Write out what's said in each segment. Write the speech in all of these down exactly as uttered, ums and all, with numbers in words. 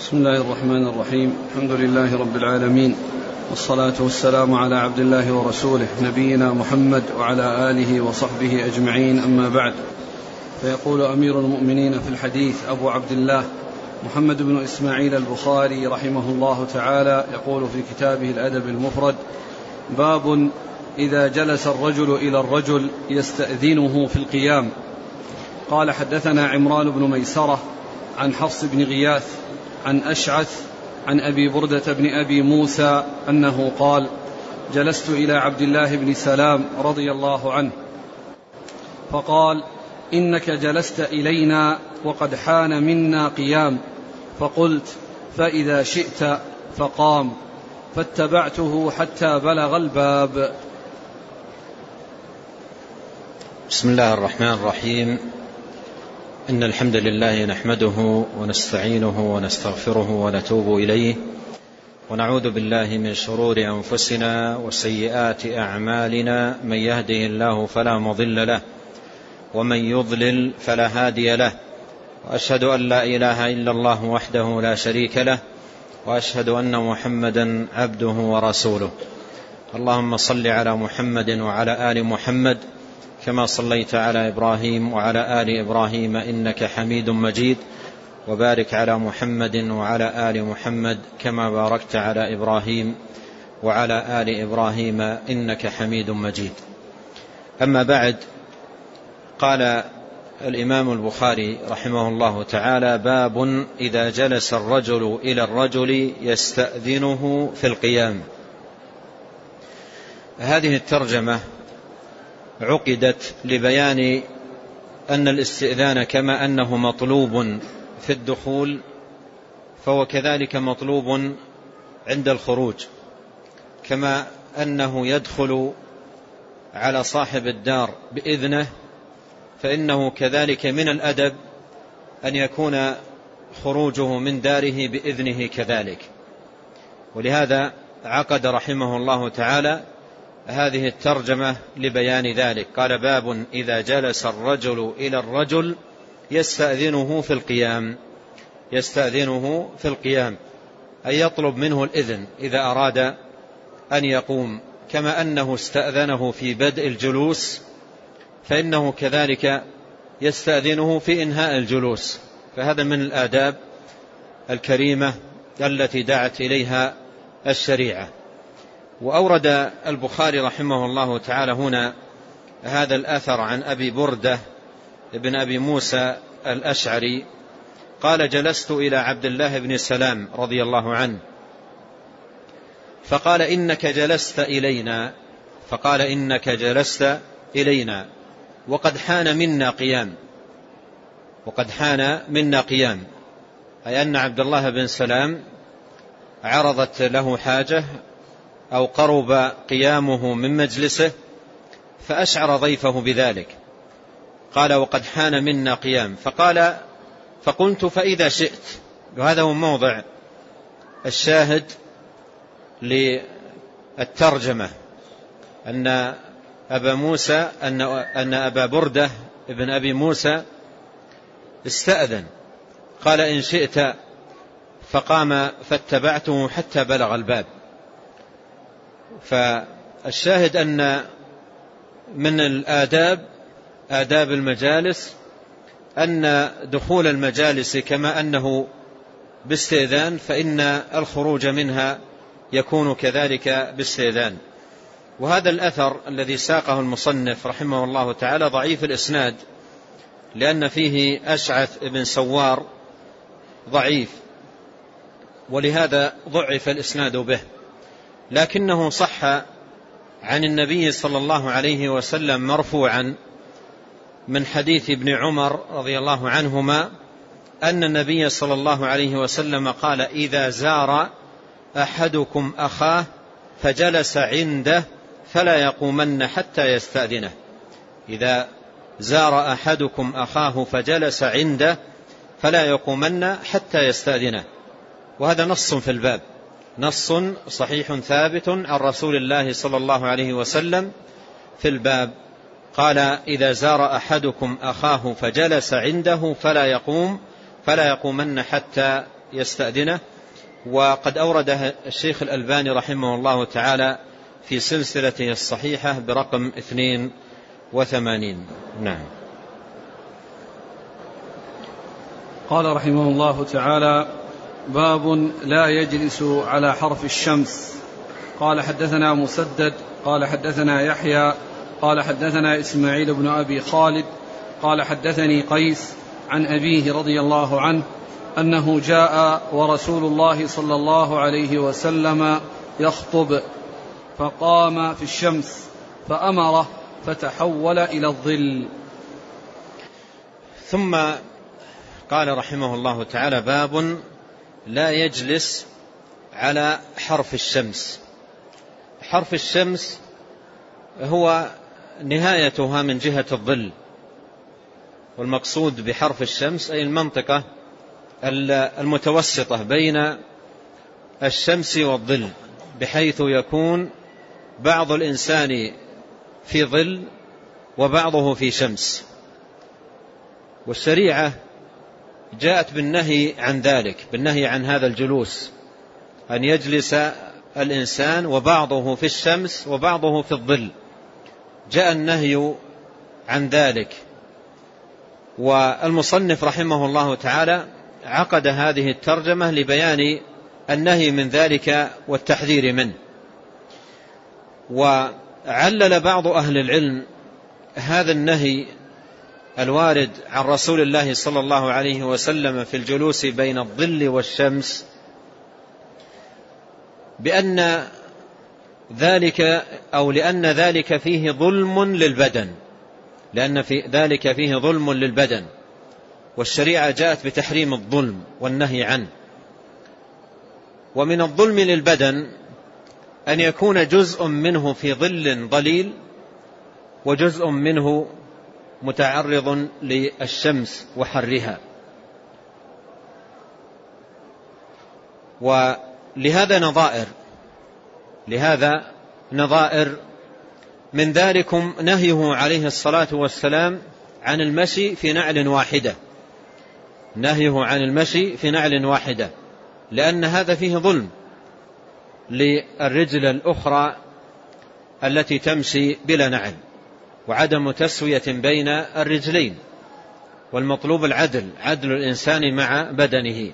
بسم الله الرحمن الرحيم. الحمد لله رب العالمين، والصلاة والسلام على عبد الله ورسوله نبينا محمد وعلى آله وصحبه أجمعين، أما بعد. فيقول أمير المؤمنين في الحديث أبو عبد الله محمد بن إسماعيل البخاري رحمه الله تعالى، يقول في كتابه الأدب المفرد: باب إذا جلس الرجل إلى الرجل يستأذنه في القيام. قال: حدثنا عمران بن ميسرة عن حفص بن غياث عن أشعث عن أبي بردة بن أبي موسى أنه قال: جلست إلى عبد الله بن سلام رضي الله عنه فقال: إنك جلست إلينا وقد حان منا قيام، فقلت: فإذا شئت، فقام، فاتبعته حتى بلغ الباب. بسم الله الرحمن الرحيم. إن الحمد لله نحمده ونستعينه ونستغفره ونتوب إليه، ونعوذ بالله من شرور أنفسنا وسيئات أعمالنا. من يهده الله فلا مضل له، ومن يضلل فلا هادي له، وأشهد أن لا إله إلا الله وحده لا شريك له، وأشهد أن محمدا عبده ورسوله. اللهم صل على محمد وعلى آل محمد كما صليت على إبراهيم وعلى آل إبراهيم إنك حميد مجيد، وبارك على محمد وعلى آل محمد كما باركت على إبراهيم وعلى آل إبراهيم إنك حميد مجيد. أما بعد، قال الإمام البخاري رحمه الله تعالى: باب إذا جلس الرجل إلى الرجل يستأذنه في القيام. هذه الترجمة عقدت لبيان أن الاستئذان كما أنه مطلوب في الدخول، فهو كذلك مطلوب عند الخروج، كما أنه يدخل على صاحب الدار بإذنه، فإنه كذلك من الأدب أن يكون خروجه من داره بإذنه كذلك. ولهذا عقد رحمه الله تعالى هذه الترجمة لبيان ذلك. قال: باب إذا جلس الرجل إلى الرجل يستأذنه في القيام. يستأذنه في القيام أي يطلب منه الإذن إذا أراد أن يقوم، كما أنه استأذنه في بدء الجلوس، فإنه كذلك يستأذنه في إنهاء الجلوس. فهذا من الآداب الكريمة التي دعت إليها الشريعة. وأورد البخاري رحمه الله تعالى هنا هذا الأثر عن أبي بردة ابن أبي موسى الأشعري قال: جلست إلى عبد الله بن سلام رضي الله عنه فقال: إنك جلست إلينا فقال إنك جلست إلينا وقد حان منا قيام. وقد حان منا قيام أي أن عبد الله بن سلام عرضت له حاجة أو قرب قيامه من مجلسه، فأشعر ضيفه بذلك. قال: وقد حان منا قيام. فقال: فقلت: فإذا شئت. وهذا هو موضع الشاهد للترجمة، أن أبا موسى أن أن أبا بردة ابن أبي موسى استأذن، قال: إن شئت، فقام فاتبعته حتى بلغ الباب. فالشاهد أن من الآداب آداب المجالس أن دخول المجالس كما أنه باستئذان، فإن الخروج منها يكون كذلك باستئذان. وهذا الأثر الذي ساقه المصنف رحمه الله تعالى ضعيف الإسناد، لأن فيه أشعث بن سوار ضعيف، ولهذا ضعف الإسناد به. لكنه صح عن النبي صلى الله عليه وسلم مرفوعا من حديث ابن عمر رضي الله عنهما أن النبي صلى الله عليه وسلم قال: إذا زار أحدكم أخاه فجلس عنده فلا يقومن حتى يستأذنه. إذا زار أحدكم أخاه فجلس عنده فلا يقومن حتى يستأذنه. وهذا نص في الباب، نص صحيح ثابت عن رسول الله صلى الله عليه وسلم في الباب. قال: إذا زار أحدكم أخاه فجلس عنده فلا يقوم فلا يقومن حتى يستأذنه. وقد أورده الشيخ الألباني رحمه الله تعالى في سلسلته الصحيحة برقم اثنين وثمانين. نعم. قال رحمه الله تعالى: باب لا يجلس على حرف الشمس. قال حدثنا مسدد قال حدثنا يحيى قال حدثنا إسماعيل بن أبي خالد قال حدثني قيس عن أبيه رضي الله عنه أنه جاء ورسول الله صلى الله عليه وسلم يخطب فقام في الشمس فأمره فتحول إلى الظل. ثم قال رحمه الله تعالى: باب لا يجلس على حرف الشمس. حرف الشمس هو نهايتها من جهة الظل، والمقصود بحرف الشمس أي المنطقة المتوسطة بين الشمس والظل، بحيث يكون بعض الإنسان في ظل وبعضه في شمس. والشريعة جاءت بالنهي عن ذلك، بالنهي عن هذا الجلوس، أن يجلس الإنسان وبعضه في الشمس وبعضه في الظل، جاء النهي عن ذلك. والمصنف رحمه الله تعالى عقد هذه الترجمة لبيان النهي من ذلك والتحذير منه. وعلل بعض أهل العلم هذا النهي الوارد عن رسول الله صلى الله عليه وسلم في الجلوس بين الظل والشمس بأن ذلك أو لأن ذلك فيه ظلم للبدن، لأن في ذلك فيه ظلم للبدن، والشريعة جاءت بتحريم الظلم والنهي عنه. ومن الظلم للبدن أن يكون جزء منه في ظل ظليل وجزء منه متعرض للشمس وحرها. ولهذا نظائر لهذا نظائر من ذلكم نهيه عليه الصلاة والسلام عن المشي في نعل واحدة نهيه عن المشي في نعل واحدة لأن هذا فيه ظلم للرجل الأخرى التي تمشي بلا نعل، وعدم تسوية بين الرجلين، والمطلوب العدل، عدل الإنسان مع بدنه.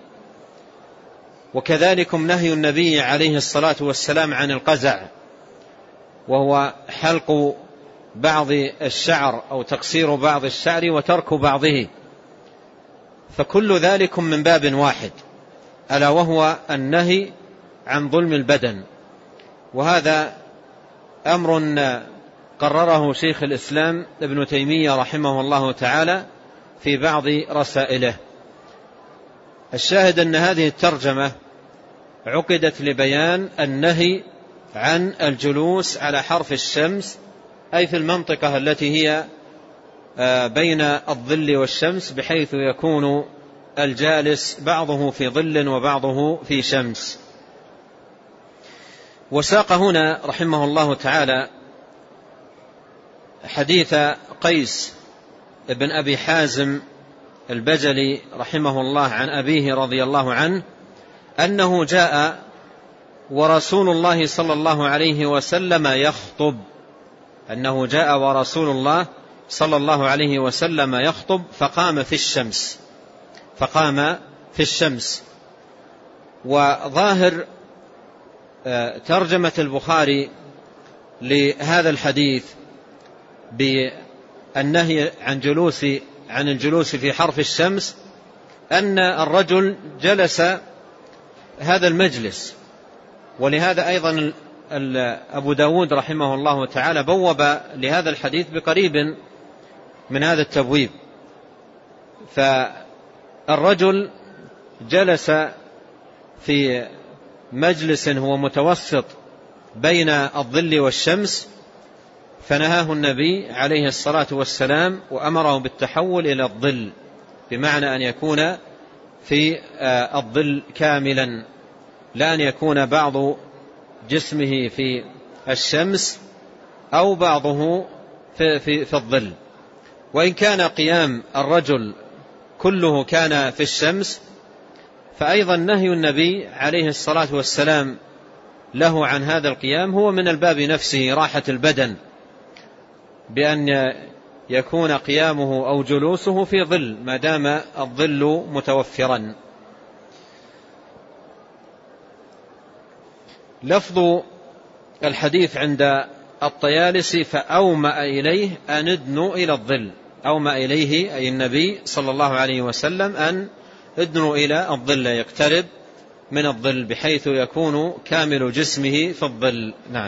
وكذلكم نهي النبي عليه الصلاة والسلام عن القزع، وهو حلق بعض الشعر أو تقصير بعض الشعر وترك بعضه، فكل ذلك من باب واحد، ألا وهو النهي عن ظلم البدن. وهذا أمر قرره شيخ الإسلام ابن تيمية رحمه الله تعالى في بعض رسائله. الشاهد أن هذه الترجمة عقدت لبيان النهي عن الجلوس على حرف الشمس، أي في المنطقة التي هي بين الظل والشمس، بحيث يكون الجالس بعضه في ظل وبعضه في شمس. وساق هنا رحمه الله تعالى حديث قيس بن أبي حازم البجلي رحمه الله عن أبيه رضي الله عنه أنه جاء ورسول الله صلى الله عليه وسلم يخطب أنه جاء ورسول الله صلى الله عليه وسلم يخطب فقام في الشمس فقام في الشمس. وظاهر ترجمة البخاري لهذا الحديث بالنهي عن جلوس عن الجلوس في حرف الشمس أن الرجل جلس هذا المجلس. ولهذا أيضا أبو داود رحمه الله تعالى بوب لهذا الحديث بقريب من هذا التبويب. فالرجل جلس في مجلس هو متوسط بين الظل والشمس، فنهاه النبي عليه الصلاة والسلام وأمره بالتحول إلى الظل، بمعنى أن يكون في الظل كاملا، لا أن يكون بعض جسمه في الشمس أو بعضه في, في, في الظل. وإن كان قيام الرجل كله كان في الشمس فأيضا نهي النبي عليه الصلاة والسلام له عن هذا القيام هو من الباب نفسه، راحة البدن، بأن يكون قيامه أو جلوسه في ظل ما دام الظل متوفرا. لفظ الحديث عند الطيالسي فأومأ إليه أن ادنوا إلى الظل، أومأ إليه أي النبي صلى الله عليه وسلم أن ادنوا إلى الظل، يقترب من الظل بحيث يكون كامل جسمه في الظل. نعم.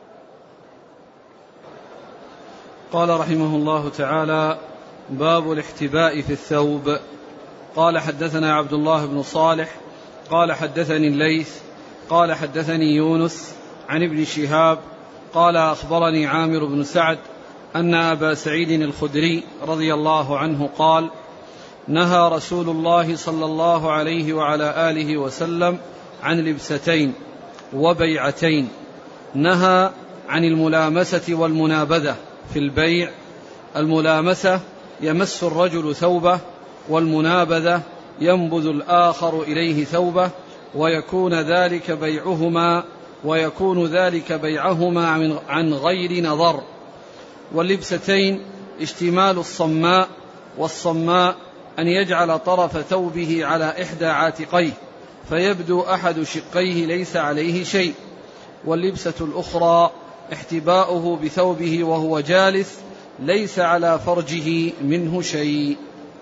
قال رحمه الله تعالى: باب الاحتباء في الثوب. قال حدثنا عبد الله بن صالح قال حدثني الليث قال حدثني يونس عن ابن شهاب قال أخبرني عامر بن سعد أن أبا سعيد الخدري رضي الله عنه قال: نهى رسول الله صلى الله عليه وعلى آله وسلم عن لبستين وبيعتين. نهى عن الملامسة والمنابذة في البيع. الملامسة يمس الرجل ثوبه، والمنابذة ينبذ الآخر إليه ثوبه، ويكون ذلك بيعهما ويكون ذلك بيعهما عن غير نظر. واللبستين اشتمال الصماء، والصماء أن يجعل طرف ثوبه على إحدى عاتقيه فيبدو أحد شقيه ليس عليه شيء. واللبسة الأخرى احتباؤه بثوبه وهو جالس ليس على فرجه منه شيء.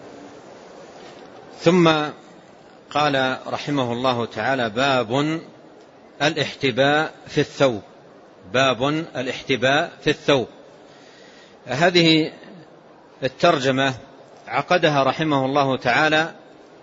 ثم قال رحمه الله تعالى: باب الاحتباء في الثوب. باب الاحتباء في الثوب. هذه الترجمة عقدها رحمه الله تعالى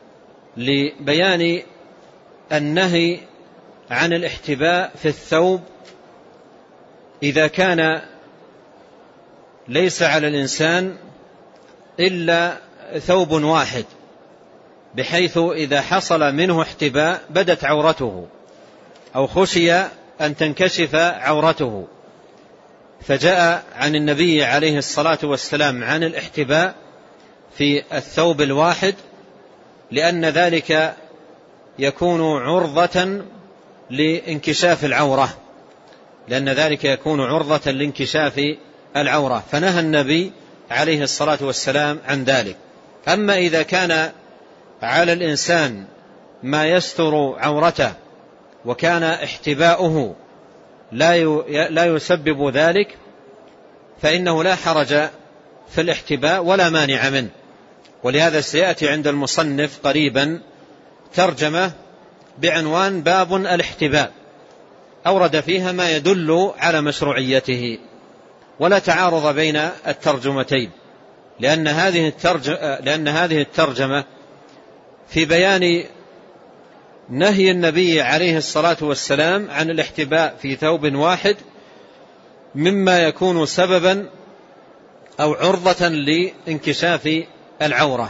لبيان النهي عن الاحتباء في الثوب إذا كان ليس على الإنسان إلا ثوب واحد، بحيث إذا حصل منه احتباء بدت عورته أو خشي أن تنكشف عورته، فجاء عن النبي عليه الصلاة والسلام عن الاحتباء في الثوب الواحد، لأن ذلك يكون عرضة لانكشاف العورة، لأن ذلك يكون عرضة لانكشاف العورة، فنهى النبي عليه الصلاة والسلام عن ذلك. أما إذا كان على الإنسان ما يستر عورته وكان احتباؤه لا يسبب ذلك فإنه لا حرج في الاحتباء ولا مانع منه. ولهذا سيأتي عند المصنف قريبا ترجمة بعنوان باب الاحتباء، أورد فيها ما يدل على مشروعيته، ولا تعارض بين الترجمتين، لأن هذه الترجمة, لأن هذه الترجمة في بيان نهي النبي عليه الصلاة والسلام عن الاحتباء في ثوب واحد مما يكون سببا أو عرضة لانكشاف العورة.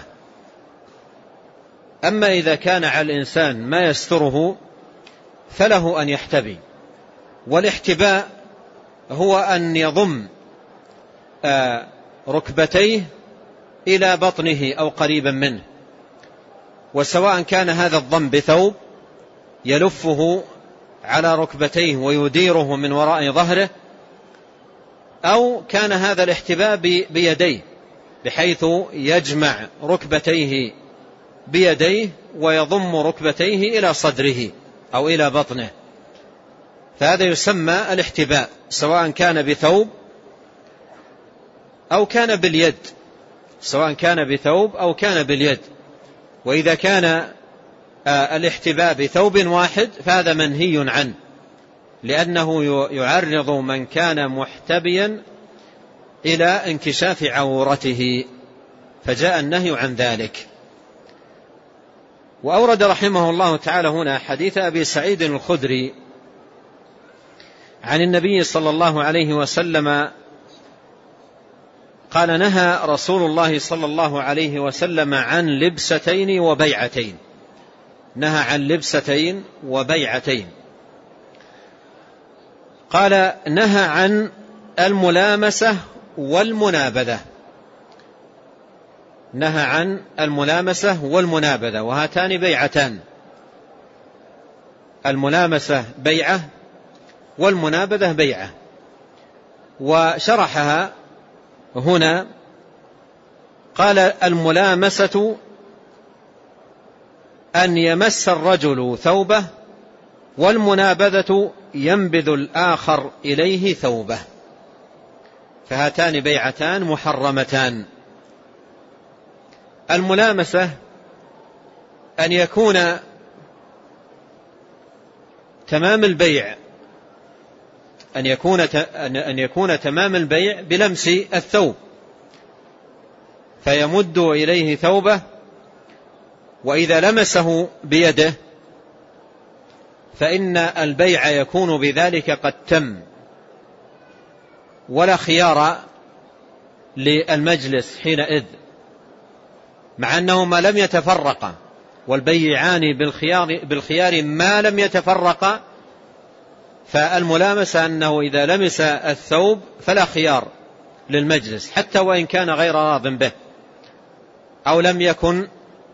أما إذا كان على الإنسان ما يستره فله أن يحتبي. والاحتباء هو أن يضم ركبتيه إلى بطنه أو قريبا منه، وسواء كان هذا الضم بثوب يلفه على ركبتيه ويديره من وراء ظهره، أو كان هذا الاحتباء بيديه بحيث يجمع ركبتيه بيديه ويضم ركبتيه إلى صدره أو إلى بطنه، فهذا يسمى الاحتباء، سواء كان بثوب أو كان باليد، سواء كان بثوب أو كان باليد. وإذا كان الاحتباء بثوب واحد فهذا منهي عنه، لأنه يعرض من كان محتبيا إلى انكشاف عورته، فجاء النهي عن ذلك. وأورد رحمه الله تعالى هنا حديث أبي سعيد الخدري عن النبي صلى الله عليه وسلم قال: نهى رسول الله صلى الله عليه وسلم عن لبستين وبيعتين. نهى عن لبستين وبيعتين. قال: نهى عن الملامسة والمنابذة. نهى عن الملامسة والمنابذة، وهاتان بيعتان، الملامسة بيعة والمنابذة بيعة. وشرحها هنا قال: الملامسة أن يمس الرجل ثوبه، والمنابذة ينبذ الآخر إليه ثوبه، فهاتان بيعتان محرمتان. الملامسة أن يكون تمام البيع أن يكون أن يكون تمام البيع بلمس الثوب، فيمد إليه ثوبه، وإذا لمسه بيده فإن البيع يكون بذلك قد تم، ولا خيار للمجلس حينئذ، مع أنهما لم يتفرقا، والبيعان بالخيار, بالخيار ما لم يتفرقا. فالملامسة أنه إذا لمس الثوب فلا خيار للمجلس، حتى وإن كان غير راض به أو لم يكن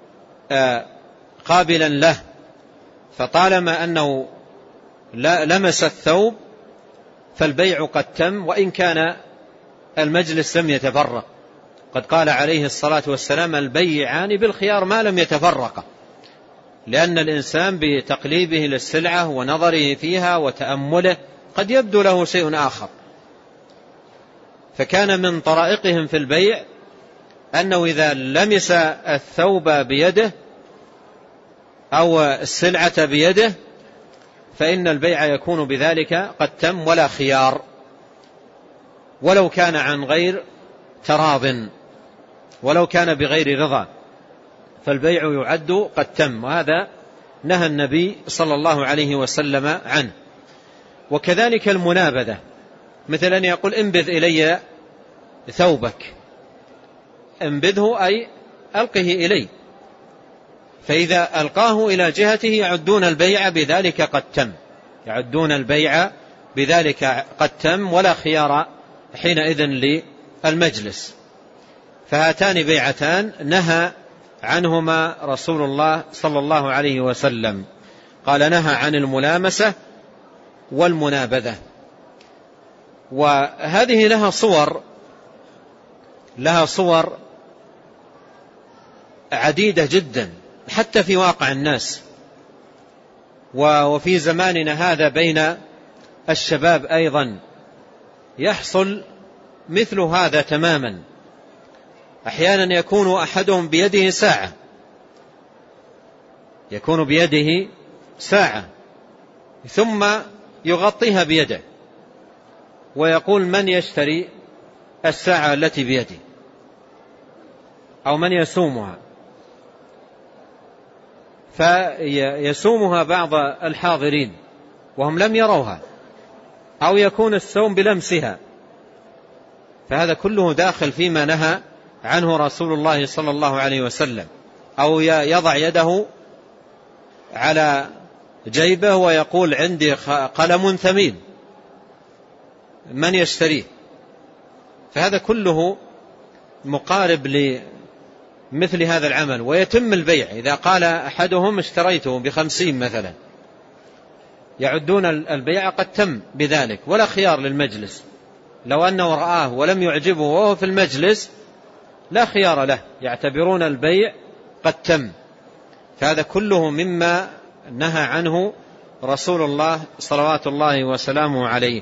قابلا له، فطالما أنه لمس الثوب فالبيع قد تم، وإن كان المجلس لم يتفرق. قد قال عليه الصلاة والسلام: البيعان بالخيار ما لم يتفرقا، لأن الإنسان بتقليبه للسلعة ونظره فيها وتأمله قد يبدو له شيء آخر. فكان من طرائقهم في البيع أنه إذا لمس الثوب بيده أو السلعة بيده فإن البيع يكون بذلك قد تم ولا خيار، ولو كان عن غير تراض، ولو كان بغير رضا، فالبيع يعد قد تم. وهذا نهى النبي صلى الله عليه وسلم عنه. وكذلك المنابذة، مثل أن يقول: انبذ إلي ثوبك، انبذه أي ألقه إلي، فإذا ألقاه إلى جهته يعدون البيع بذلك قد تم، يعدون البيع بذلك قد تم، ولا خيار حينئذ للمجلس. فهاتان بيعتان نهى عنهما رسول الله صلى الله عليه وسلم، قال: نهى عن الملامسة والمنابذة. وهذه لها صور لها صور عديدة جدا حتى في واقع الناس، وفي زماننا هذا بين الشباب أيضا يحصل مثل هذا تماما. أحيانا يكون أحدهم بيده ساعة يكون بيده ساعة ثم يغطيها بيده ويقول: من يشتري الساعة التي بيدي، أو من يسومها؟ فيسومها بعض الحاضرين وهم لم يروها، أو يكون السوم بلمسها. فهذا كله داخل فيما نهى عنه رسول الله صلى الله عليه وسلم. أو يضع يده على جيبه ويقول: عندي قلم ثمين، من يشتريه؟ فهذا كله مقارب لمثل هذا العمل، ويتم البيع. إذا قال أحدهم: اشتريته بخمسين مثلا، يعدون البيع قد تم بذلك، ولا خيار للمجلس. لو أنه رآه ولم يعجبه وهو في المجلس لا خيار له، يعتبرون البيع قد تم. فهذا كله مما نهى عنه رسول الله صلوات الله وسلامه عليه.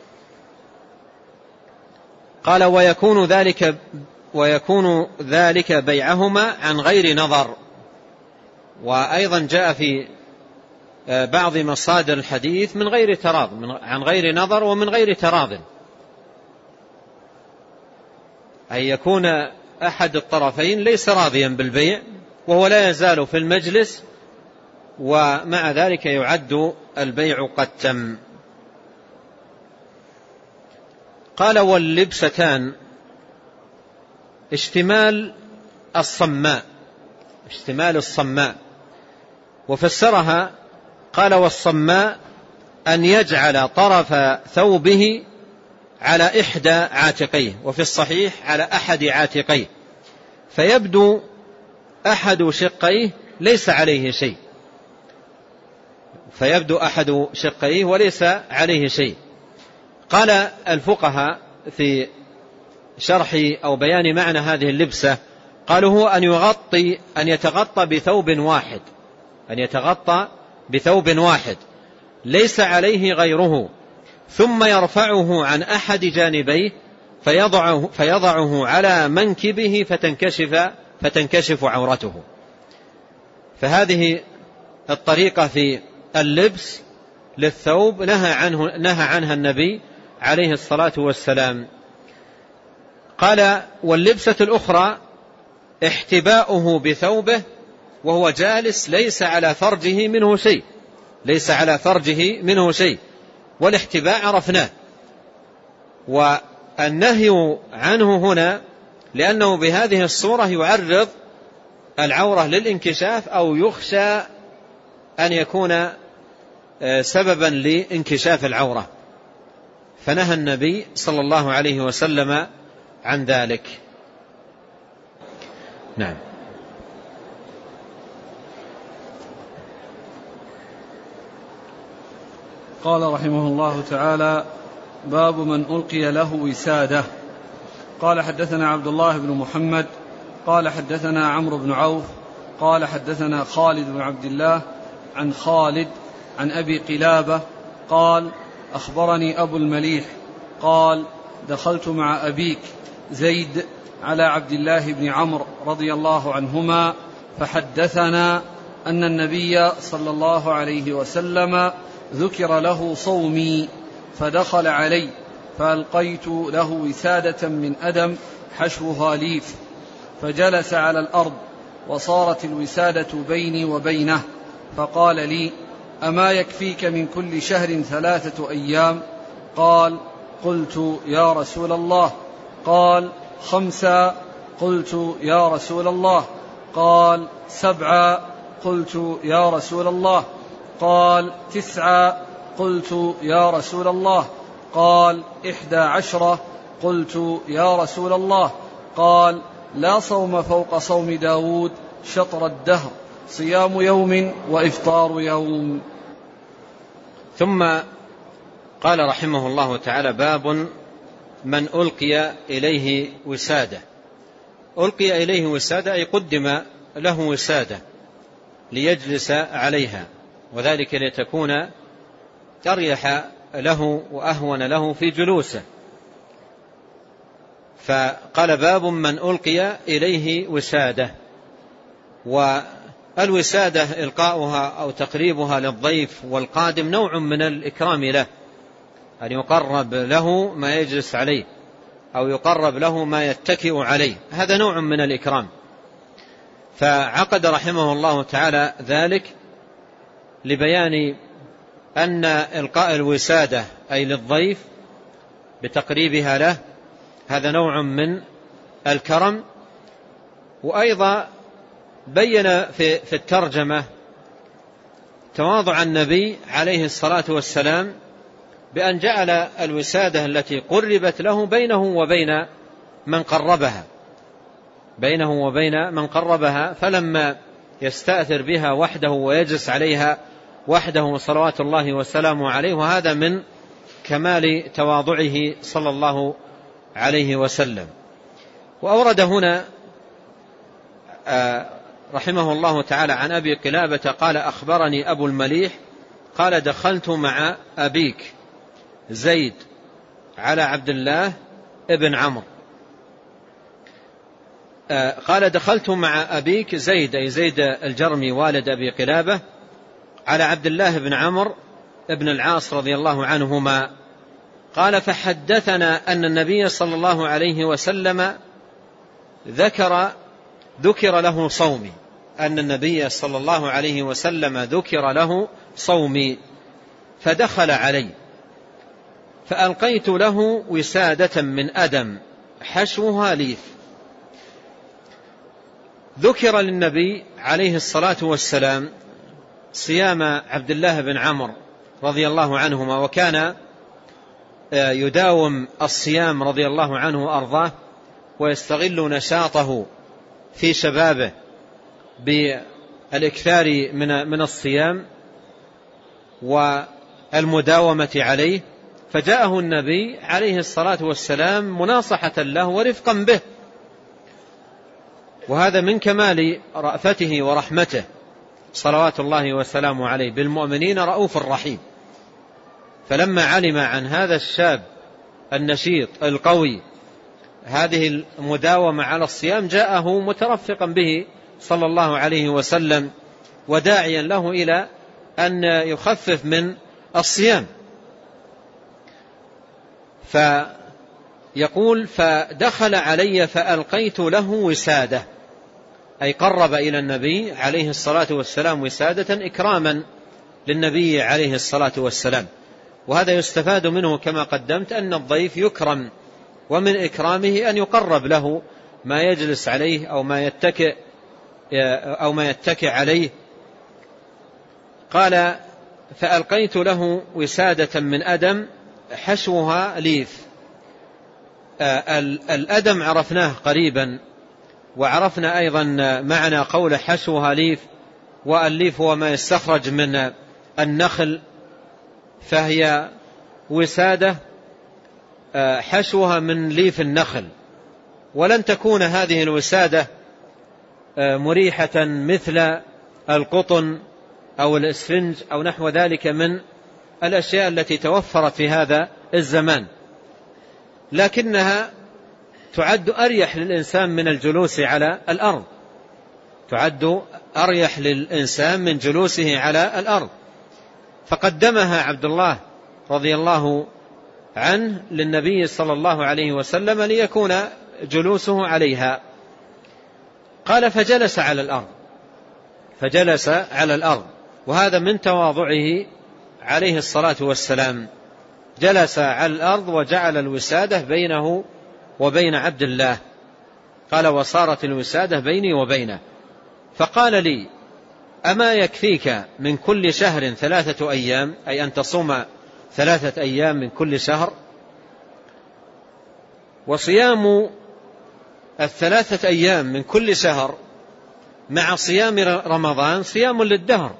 قال: ويكون ذلك ويكون ذلك بيعهما عن غير نظر. وأيضا جاء في بعض مصادر الحديث من غير تراض، عن غير نظر ومن غير تراض، أي يكون أحد الطرفين ليس راضيا بالبيع وهو لا يزال في المجلس، ومع ذلك يعد البيع قد تم. قال: واللبستان اشتمال الصماء اشتمال الصماء وفسرها قال: والصماء أن يجعل طرف ثوبه على إحدى عاتقيه، وفي الصحيح على أحد عاتقيه، فيبدو أحد شقيه ليس عليه شيء، فيبدو أحد شقيه وليس عليه شيء. قال الفقهاء في شرح أو بيان معنى هذه اللبسة قالوا هو أن يغطي أن يتغطى بثوب واحد أن يتغطى بثوب واحد ليس عليه غيره، ثم يرفعه عن أحد جانبيه فيضعه, فيضعه على منكبه فتنكشف, فتنكشف عورته. فهذه الطريقة في اللبس للثوب نهى, عنه نهى عنها النبي عليه الصلاة والسلام. قال واللبسة الأخرى احتباؤه بثوبه وهو جالس ليس على فرجه منه شيء ليس على فرجه منه شيء والاحتباء عرفناه، والنهي عنه هنا لأنه بهذه الصورة يعرض العورة للانكشاف أو يخشى أن يكون سببا لانكشاف العورة، فنهى النبي صلى الله عليه وسلم عن ذلك. نعم. قال رحمه الله تعالى: باب من ألقي له وسادة. قال حدثنا عبد الله بن محمد قال حدثنا عمرو بن عوف قال حدثنا خالد بن عبد الله عن خالد عن أبي قلابة قال أخبرني أبو المليح قال دخلت مع أبيك زيد على عبد الله بن عمرو رضي الله عنهما فحدثنا أن النبي صلى الله عليه وسلم ذكر له صومي فدخل علي فألقيت له وسادة من أدم حشوها ليف فجلس على الأرض وصارت الوسادة بيني وبينه فقال لي: أما يكفيك من كل شهر ثلاثة أيام؟ قال: قلت يا رسول الله. قال: خمسة. قلت يا رسول الله. قال: سبعة. قلت يا رسول الله. قال: تسعة. قلت يا رسول الله. قال: إحدى عشرة. قلت يا رسول الله. قال: لا صوم فوق صوم داود شطر الدهر، صيام يوم وإفطار يوم. ثم قال رحمه الله تعالى: باب من ألقي إليه وسادة. ألقي إليه وسادة أي قدم له وسادة ليجلس عليها، وذلك لتكون أريح له وأهون له في جلوسه. فقال: باب من ألقي إليه وسادة. والوسادة إلقاؤها أو تقريبها للضيف والقادم نوع من الإكرام له، أن يقرب له ما يجلس عليه أو يقرب له ما يتكئ عليه، هذا نوع من الإكرام. فعقد رحمه الله تعالى ذلك لبيان أن إلقاء الوسادة أي للضيف بتقريبها له هذا نوع من الكرم. وأيضا بين في, في الترجمة تواضع النبي عليه الصلاة والسلام بأن جعل الوسادة التي قربت له بينه وبين من قربها بينه وبين من قربها فلما يستأثر بها وحده ويجلس عليها وحده صلوات الله وسلامه عليه، وهذا من كمال تواضعه صلى الله عليه وسلم. وأورد هنا رحمه الله تعالى عن أبي قلابة قال: أخبرني أبو المليح قال دخلت مع أبيك زيد على عبد الله ابن عمرو. قال: دخلت مع أبيك زيد أي زيد الجرمي والد أبي قلابة على عبد الله بن عمرو ابن العاص رضي الله عنهما. قال: فحدثنا أن النبي صلى الله عليه وسلم ذكر ذكر له صومي أن النبي صلى الله عليه وسلم ذكر له صومي فدخل علي فألقيت له وسادة من أدم حشوها ليف. ذكر للنبي عليه الصلاة والسلام صيام عبد الله بن عمرو رضي الله عنهما، وكان يداوم الصيام رضي الله عنه وأرضاه ويستغل نشاطه في شبابه بالإكثار من من الصيام، والمداومة عليه، فجاءه النبي عليه الصلاة والسلام مناصحة له ورفقا به، وهذا من كمال رأفته ورحمته صلوات الله وسلامه عليه بالمؤمنين رؤوف رحيم. فلما علم عن هذا الشاب النشيط القوي هذه المداومة على الصيام جاءه مترفقا به صلى الله عليه وسلم وداعيا له إلى أن يخفف من الصيام. فيقول فدخل علي فألقيت له وسادة، أي قرب إلى النبي عليه الصلاة والسلام وسادة إكراما للنبي عليه الصلاة والسلام. وهذا يستفاد منه كما قدمت أن الضيف يكرم، ومن إكرامه أن يقرب له ما يجلس عليه أو ما يتكئ أو ما يتكئ عليه. قال فألقيت له وسادة من أدم حشوها ليف. الأدم عرفناه قريبا، وعرفنا أيضا معنى قول حشوها ليف، والليف هو ما يستخرج من النخل، فهي وسادة حشوها من ليف النخل. ولن تكون هذه الوسادة مريحة مثل القطن أو الإسفنج أو نحو ذلك من الأشياء التي توفرت في هذا الزمان، لكنها تعد أريح للإنسان من الجلوس على الأرض، تعد أريح للإنسان من جلوسه على الأرض. فقدمها عبد الله رضي الله عنه للنبي صلى الله عليه وسلم ليكون جلوسه عليها. قال فجلس على الأرض، فجلس على الأرض، وهذا من تواضعه عليه الصلاة والسلام، جلس على الأرض وجعل الوسادة بينه وبين عبد الله. قال وصارت الوسادة بيني وبينه. فقال لي أما يكفيك من كل شهر ثلاثة أيام، أي أن تصوم ثلاثة أيام من كل شهر؟ وصيام الثلاثة أيام من كل شهر مع صيام رمضان صيام للدهر،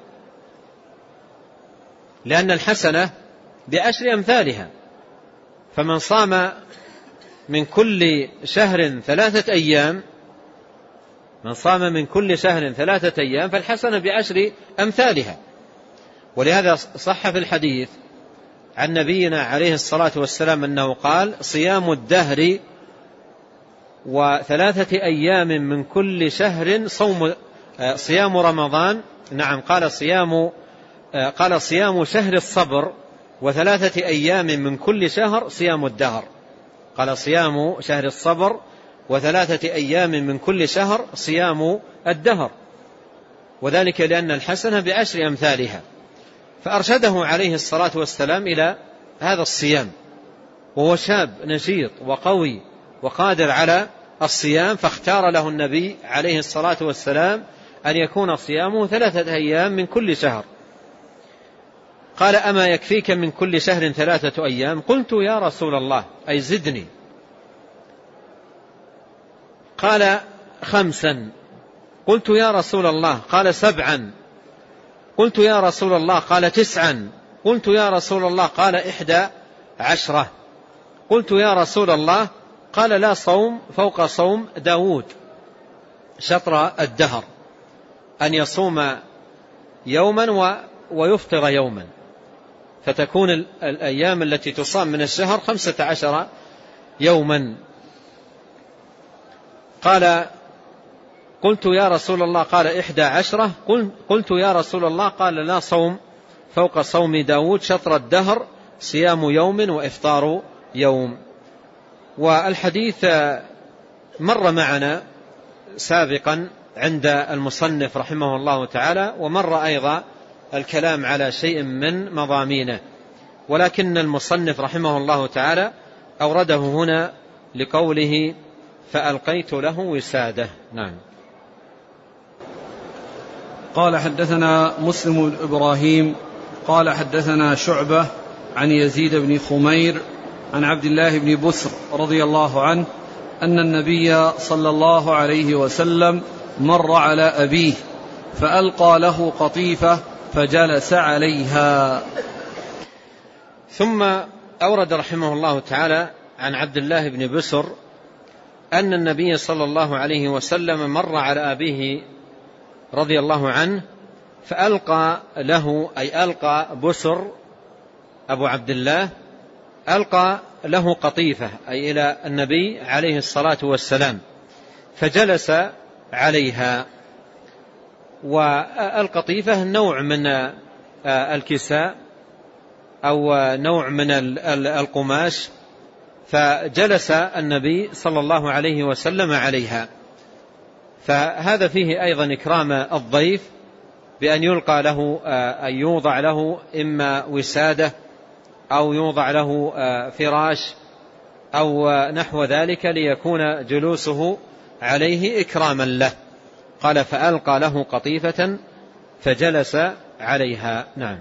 لأن الحسنة بعشر أمثالها. فمن صام من كل شهر ثلاثة أيام من صام من كل شهر ثلاثة أيام فالحسنة بعشر أمثالها. ولهذا صح في الحديث عن نبينا عليه الصلاة والسلام أنه قال صيام الدهر وثلاثة أيام من كل شهر صوم صيام رمضان. نعم، قال صيام قال صيام شهر الصبر وثلاثة أيام من كل شهر صيام الدهر. قال صيام شهر الصبر وثلاثة أيام من كل شهر صيام الدهر، وذلك لأن الحسنة بعشر أمثالها. فأرشده عليه الصلاة والسلام إلى هذا الصيام، وهو شاب نشيط وقوي وقادر على الصيام، فاختار له النبي عليه الصلاة والسلام أن يكون صيامه ثلاثة أيام من كل شهر. قال أما يكفيك من كل شهر ثلاثة أيام؟ قلت يا رسول الله أي زدني. قال خمسا. قلت يا رسول الله. قال سبعا. قلت يا رسول الله. قال تسعا. قلت يا رسول الله. قال إحدى عشرة. قلت يا رسول الله. قال لا صوم فوق صوم داود شطر الدهر، أن يصوم يوما ويفطر يوما، فتكون الأيام التي تصام من الشهر خمسة عشر يوما. قال قلت يا رسول الله. قال إحدى عشرة. قلت يا رسول الله. قال لا صوم فوق صوم داود شطر الدهر، صيام يوم وإفطار يوم. والحديث مر معنا سابقا عند المصنف رحمه الله تعالى، ومر أيضا الكلام على شيء من مضامينه، ولكن المصنف رحمه الله تعالى أورده هنا لقوله فألقيت له وسادة. نعم. قال حدثنا مسلم بن إبراهيم قال حدثنا شعبة عن يزيد بن خمير عن عبد الله بن بسر رضي الله عنه أن النبي صلى الله عليه وسلم مر على أبيه فألقى له قطيفة فجلس عليها. ثم أورد رحمه الله تعالى عن عبد الله بن بسر أن النبي صلى الله عليه وسلم مر على أبيه رضي الله عنه فألقى له، أي ألقى بسر أبو عبد الله، ألقى له قطيفة أي إلى النبي عليه الصلاة والسلام، فجلس عليها. والقطيفة نوع من الكساء أو نوع من القماش، فجلس النبي صلى الله عليه وسلم عليها. فهذا فيه أيضا إكرام الضيف بأن يلقى له، أن يوضع له إما وسادة أو يوضع له فراش أو نحو ذلك ليكون جلوسه عليه إكراما له. قال فألقى له قطيفة فجلس عليها. نعم.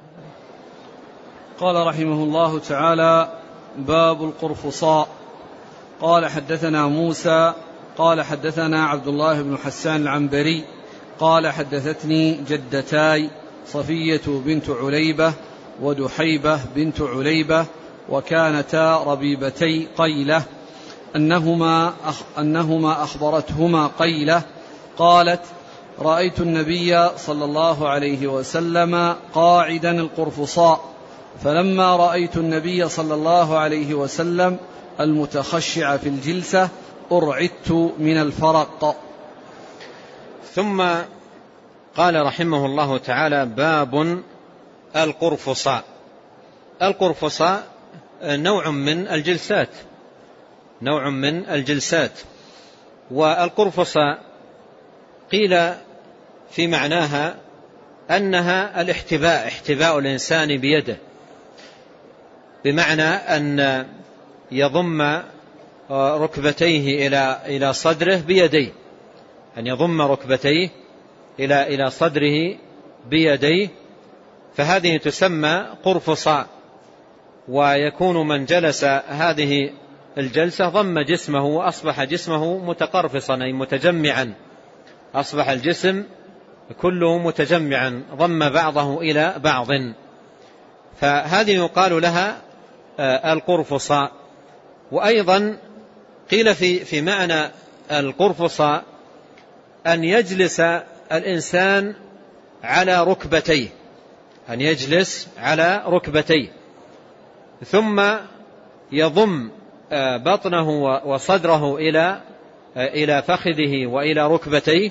قال رحمه الله تعالى: باب القرفصاء. قال حدثنا موسى قال حدثنا عبد الله بن حسان العنبري قال حدثتني جدتاي صفية بنت عليبة ودحيبة بنت عليبة وكانتا ربيبتي قيلة أنهما, أخ أنهما أخبرتهما قيلة قالت: رأيت النبي صلى الله عليه وسلم قاعدا القرفصاء، فلما رأيت النبي صلى الله عليه وسلم المتخشع في الجلسة أرعدت من الفرق. ثم قال رحمه الله تعالى: باب القرفصاء. القرفصاء نوع من الجلسات، نوع من الجلسات. والقرفصاء قيل في معناها أنها الاحتباء، احتباء الإنسان بيده، بمعنى أن يضم ركبتيه إلى إلى صدره بيديه، أن يضم ركبتيه إلى إلى صدره بيديه، فهذه تسمى قرفصاء. ويكون من جلس هذه الجلسة ضم جسمه وأصبح جسمه متقرفصا أي متجمعا، أصبح الجسم كله متجمعا، ضم بعضه إلى بعض، فهذه يقال لها القرفصاء. وأيضا قيل في في معنى القرفصاء أن يجلس الإنسان على ركبتيه، أن يجلس على ركبتيه ثم يضم بطنه وصدره إلى إلى فخذه وإلى ركبتيه،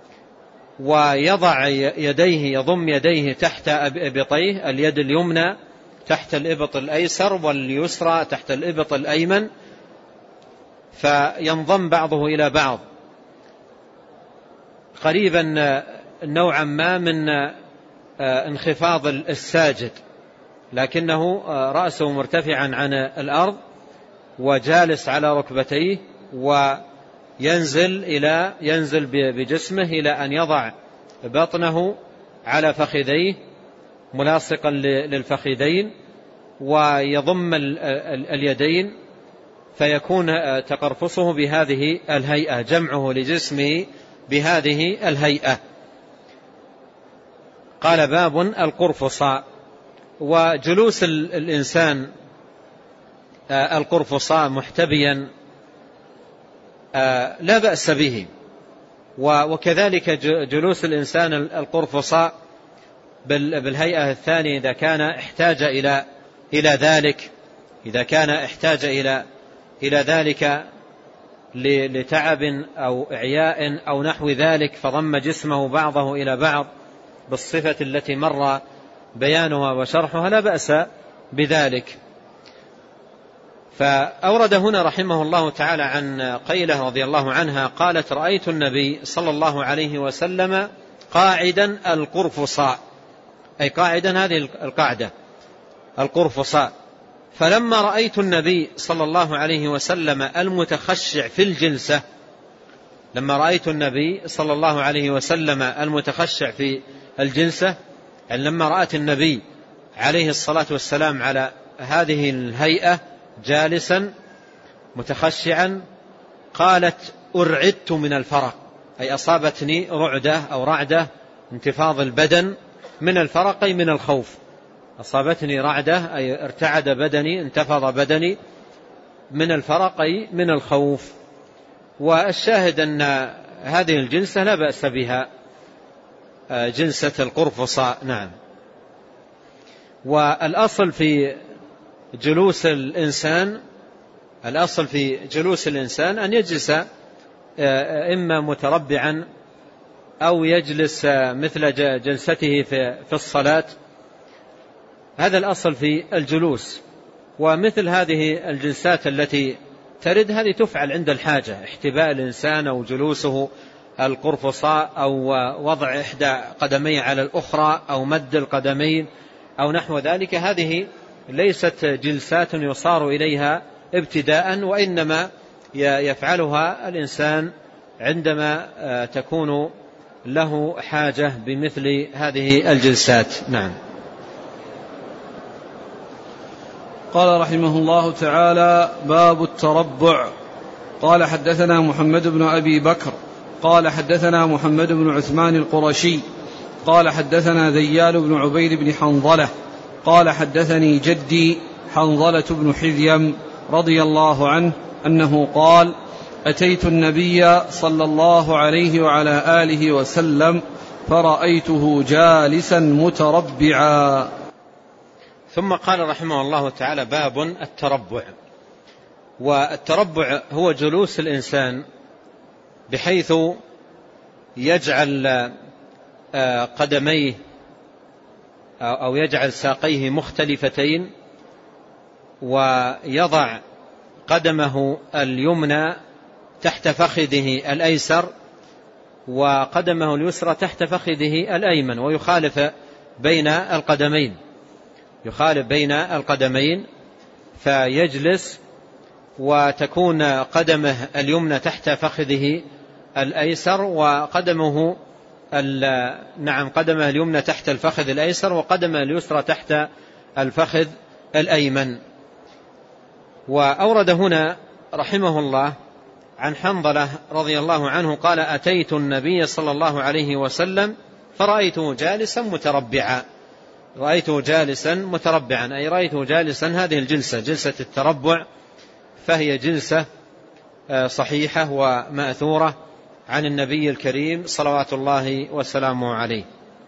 ويضع يديه، يضم يديه تحت إبطيه، اليد اليمنى تحت الإبط الأيسر واليسرى تحت الإبط الأيمن، فينضم بعضه إلى بعض قريبا نوعا ما من انخفاض الساجد، لكنه رأسه مرتفعا عن الأرض وجالس على ركبتيه، وينزل إلى ينزل بجسمه إلى أن يضع بطنه على فخذيه ملاصقا للفخذين، ويضم اليدين، فيكون تقرفصه بهذه الهيئة، جمعه لجسمه بهذه الهيئة. قال: باب القرفصاء. وجلوس الإنسان القرفصاء محتبيا لا بأس به، وكذلك جلوس الإنسان القرفصاء بالهيئة الثانية إذا كان احتاج إلى إلى ذلك، إذا كان احتاج إلى إلى ذلك لتعب أو إعياء أو نحو ذلك، فضم جسمه بعضه إلى بعض بالصفة التي مر بيانها وشرحها، لا بأس بذلك. فأورد هنا رحمه الله تعالى عن قيلة رضي الله عنها قالت: رأيت النبي صلى الله عليه وسلم قاعدا القرفصاء، أي قاعدا هذه القاعدة القرفصاء، فلما رأيت النبي صلى الله عليه وسلم المتخشع في الجلسة، لما رأيت النبي صلى الله عليه وسلم المتخشع في الجلسة، يعني لما رأت النبي عليه الصلاة والسلام على هذه الهيئة جالسا متخشعا، قالت: أرعدت من الفرق، أي أصابتني رعدة أو رعدة، انتفاض البدن من الفرق أي من الخوف. أصابتني رعدة أي ارتعد بدني، انتفض بدني. من الفرق أي من الخوف. والشاهد أن هذه الجلسة لا بأس بها، جلسة القرفصاء. نعم. والأصل في جلوس الإنسان الأصل في جلوس الإنسان أن يجلس إما متربعا أو يجلس مثل جلسته في الصلاة. هذا الأصل في الجلوس. ومثل هذه الجلسات التي ترد هذه تفعل عند الحاجة، احتباء الإنسان أو جلوسه القرفصاء أو وضع إحدى قدميه على الأخرى أو مد القدمين أو نحو ذلك. هذه ليست جلسات يصار إليها ابتداء، وإنما يفعلها الإنسان عندما تكون له حاجة بمثل هذه الجلسات. نعم. قال رحمه الله تعالى: باب التربع. قال حدثنا محمد بن أبي بكر قال حدثنا محمد بن عثمان القرشي قال حدثنا ذيال بن عبيد بن حنظلة قال حدثني جدي حنظلة بن حذيم رضي الله عنه أنه قال: أتيت النبي صلى الله عليه وعلى آله وسلم فرأيته جالسا متربعا. ثم قال رحمه الله تعالى: باب التربع. والتربع هو جلوس الإنسان بحيث يجعل قدميه أو يجعل ساقيه مختلفتين، ويضع قدمه اليمنى تحت فخذه الأيسر وقدمه اليسرى تحت فخذه الأيمن، ويخالف بين القدمين يخالف بين القدمين فيجلس وتكون قدمه اليمنى تحت فخذه الأيسر وقدمه نعم قدمه اليمنى تحت الفخذ الأيسر وقدمه اليسرى تحت الفخذ الأيمن. وأورد هنا رحمه الله عن حنظلة رضي الله عنه قال: أتيت النبي صلى الله عليه وسلم فرأيته جالسا متربعا. رأيته جالسا متربعا أي رأيته جالسا هذه الجلسة جلسة التربع، فهي جلسة صحيحة ومأثورة عن النبي الكريم صلوات الله وسلامه عليه.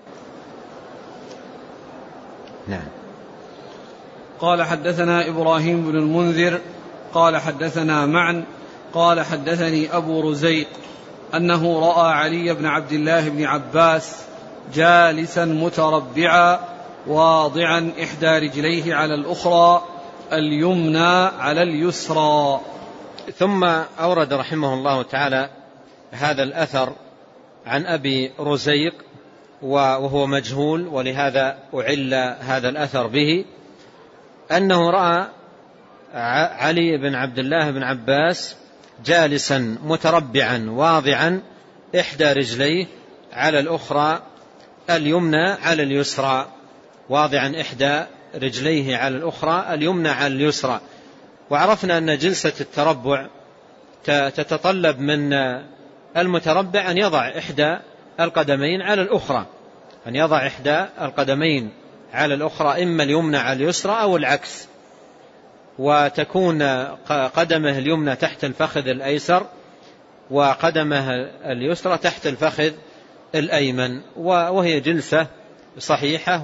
نعم. قال حدثنا إبراهيم بن المنذر قال حدثنا معن قال حدثني أبو رزيق أنه رأى علي بن عبد الله بن عباس جالسا متربعا واضعا إحدى رجليه على الأخرى اليمنى على اليسرى. ثم أورد رحمه الله تعالى هذا الأثر عن أبي رزيق وهو مجهول، ولهذا أعل هذا الأثر به، أنه رأى علي بن عبد الله بن عباس جالسا متربعا واضعا إحدى رجليه على الأخرى اليمنى على اليسرى، واضعا إحدى رجليه على الأخرى اليمنى على اليسرى. وعرفنا أن جلسة التربع تتطلب من المتربع أن يضع إحدى القدمين على الأخرى أن يضع إحدى القدمين على الأخرى إما اليمنى على اليسرى أو العكس، وتكون قدمه اليمنى تحت الفخذ الأيسر وقدمه اليسرى تحت الفخذ الأيمن، وهي جلسة صحيحة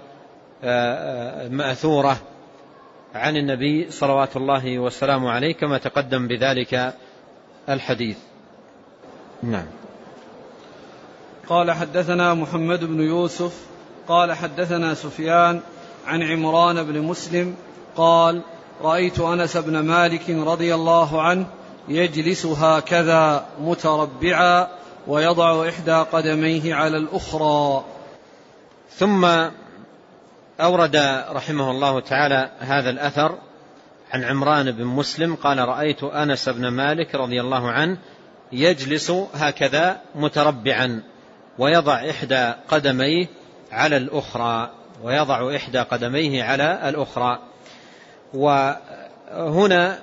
ومأثورة عن النبي صلوات الله والسلام عليه كما تقدم بذلك الحديث. نعم. قال حدثنا محمد بن يوسف قال حدثنا سفيان عن عمران بن مسلم قال: رأيت أنس بن مالك رضي الله عنه يجلس هكذا متربعا ويضع إحدى قدميه على الأخرى. ثم أورد رحمه الله تعالى هذا الأثر عن عمران بن مسلم قال: رأيت أنس بن مالك رضي الله عنه يجلس هكذا متربعا ويضع إحدى قدميه على الأخرى ويضع إحدى قدميه على الأخرى. وهنا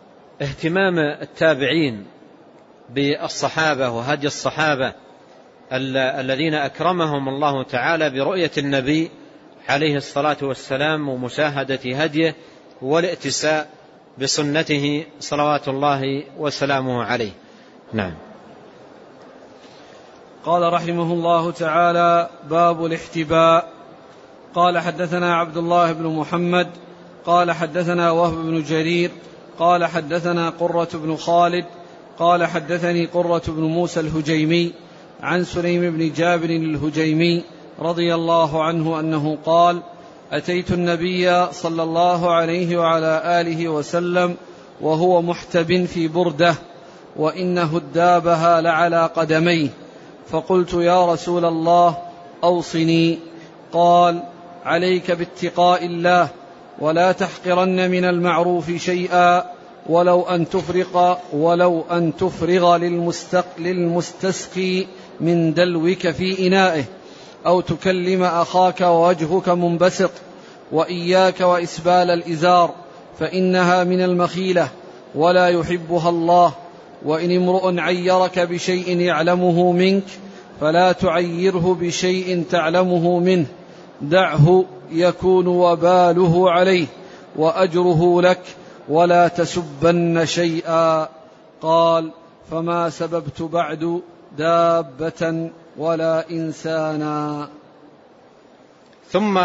اهتمام التابعين بالصحابة وهدي الصحابة الذين أكرمهم الله تعالى برؤية النبي عليه الصلاة والسلام ومشاهدة هديه والائتساء بسنته صلوات الله وسلامه عليه. نعم. قال رحمه الله تعالى: باب الاحتباء. قال حدثنا عبد الله بن محمد قال حدثنا وهب بن جرير قال حدثنا قرة بن خالد قال حدثني قرة بن موسى الهجيمي عن سليم بن جابر الهجيمي رضي الله عنه أنه قال: أتيت النبي صلى الله عليه وعلى آله وسلم وهو محتب في بردة وإن هدابها لعلى قدميه، فقلت: يا رسول الله أوصني. قال: عليك باتقاء الله ولا تحقرن من المعروف شيئا ولو أن تفرق ولو أن تفرغ للمستسقي من دلوك في إنائه أو تكلم أخاك ووجهك منبسط، وإياك وإسبال الإزار فإنها من المخيلة ولا يحبها الله. وإن امرؤ عيرك بشيء يعلمه منك فلا تعيره بشيء تعلمه منه، دعه يكون وباله عليه وأجره لك ولا تسبن شيئا. قال: فما سببت بعد دابة ولا إنسانا. ثم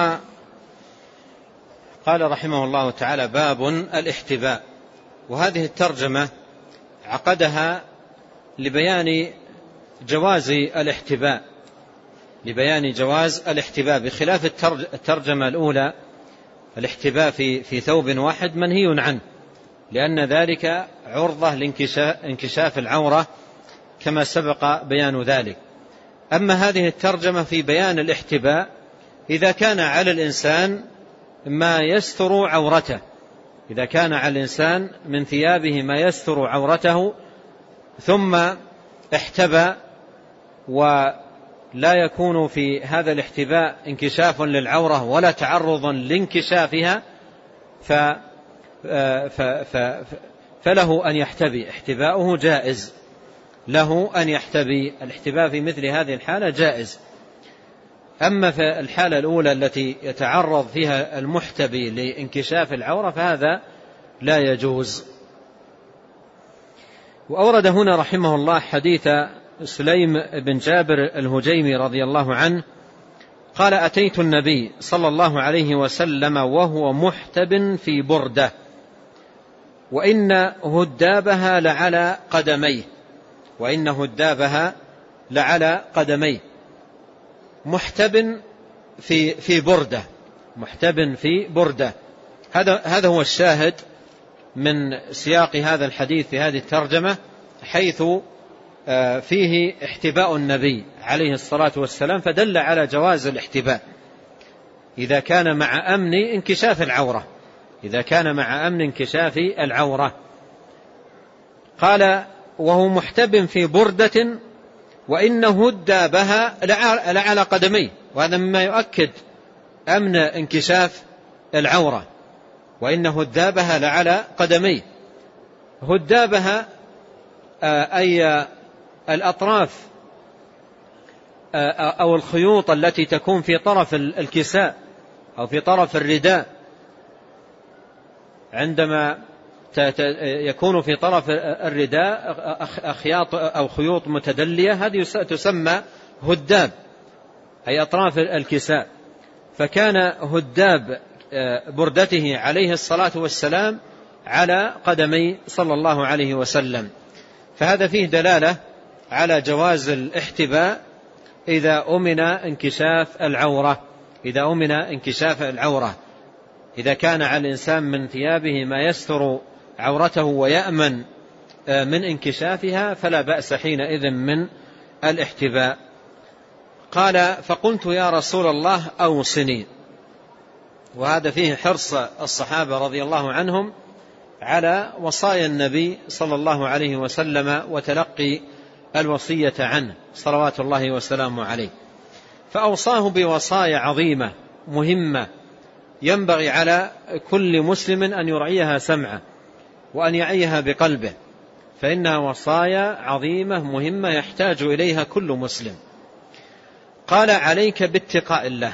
قال رحمه الله تعالى: باب الاحتباء. وهذه الترجمة عقدها لبيان جواز الاحتباء لبيان جواز الاحتباء بخلاف الترجمة الأولى. الاحتباء في في ثوب واحد منهي عنه، لأن ذلك عرضة لانكشاف العورة كما سبق بيان ذلك. أما هذه الترجمة في بيان الاحتباء إذا كان على الإنسان ما يستر عورته، إذا كان على الإنسان من ثيابه ما يستر عورته ثم احتبى ولا يكون في هذا الاحتباء انكشاف للعورة ولا تعرض لانكشافها ف ف ف فله أن يحتبي، احتباؤه جائز، له أن يحتبي. الاحتباء في مثل هذه الحالة جائز. أما في الحالة الأولى التي يتعرض فيها المحتبي لانكشاف العورة فهذا لا يجوز. وأورد هنا رحمه الله حديث سليم بن جابر الهجيمي رضي الله عنه قال: أتيت النبي صلى الله عليه وسلم وهو محتب في بردة وإن هدابها لعلى قدميه وإن هدابها لعلى قدميه. محتب في في بردة محتب في بردة هذا هذا هو الشاهد من سياق هذا الحديث في هذه الترجمة، حيث فيه احتباء النبي عليه الصلاة والسلام، فدل على جواز الاحتباء إذا كان مع أمن انكشاف العورة إذا كان مع أمن انكشاف العورة. قال: وهو محتب في بردة وإن هدابها لعلى قدميه، وهذا مما يؤكد أمن انكشاف العورة. وإن هدابها لعلى قدميه، هدابها أي الأطراف أو الخيوط التي تكون في طرف الكساء أو في طرف الرداء، عندما يكون في طرف الرداء أخياط أو خيوط متدلية، هذه تسمى هداب أي أطراف الكساء. فكان هداب بردته عليه الصلاة والسلام على قدمي صلى الله عليه وسلم، فهذا فيه دلالة على جواز الاحتباء إذا أمن انكشاف العورة إذا أمن انكشاف العورة إذا كان على الإنسان من ثيابه ما يستر عورته ويأمن من انكشافها فلا بأس حينئذ من الاحتباء. قال: فقلت: يا رسول الله أوصني. وهذا فيه حرص الصحابة رضي الله عنهم على وصايا النبي صلى الله عليه وسلم وتلقي الوصية عنه صلوات الله وسلامه عليه، فأوصاه بوصايا عظيمة مهمة ينبغي على كل مسلم أن يرعيها سمعه وأن يعيها بقلبه، فإنها وصايا عظيمة مهمة يحتاج إليها كل مسلم. قال عليك باتقاء الله،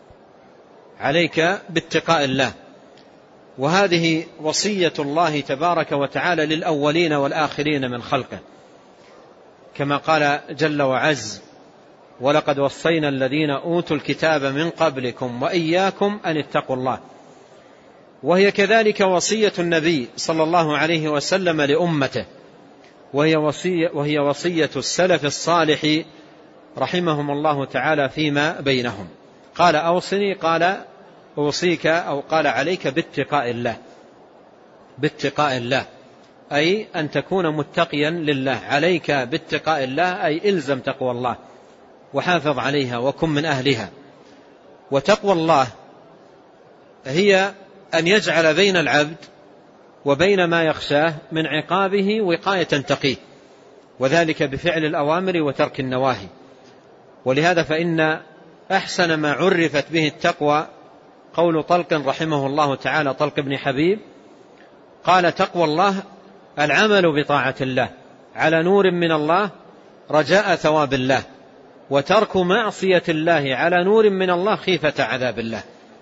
عليك باتقاء الله. وهذه وصية الله تبارك وتعالى للأولين والآخرين من خلقه، كما قال جل وعز: ولقد وصينا الذين أوتوا الكتاب من قبلكم وإياكم أن اتقوا الله. وهي كذلك وصية النبي صلى الله عليه وسلم لأمته، وهي وصية, وهي وصية السلف الصالح رحمهم الله تعالى فيما بينهم. قال أوصني، قال أوصيك، أو قال عليك باتقاء الله، باتقاء الله أي أن تكون متقيا لله. عليك باتقاء الله أي إلزم تقوى الله وحافظ عليها وكن من أهلها. وتقوى الله هي أن يجعل بين العبد وبين ما يخشاه من عقابه وقاية تقيه، وذلك بفعل الأوامر وترك النواهي. ولهذا فإن أحسن ما عرفت به التقوى قول طلق رحمه الله تعالى، طلق بن حبيب، قال: تقوى الله العمل بطاعة الله على نور من الله رجاء ثواب الله، وترك معصية الله على نور من الله خيفة عذاب الله.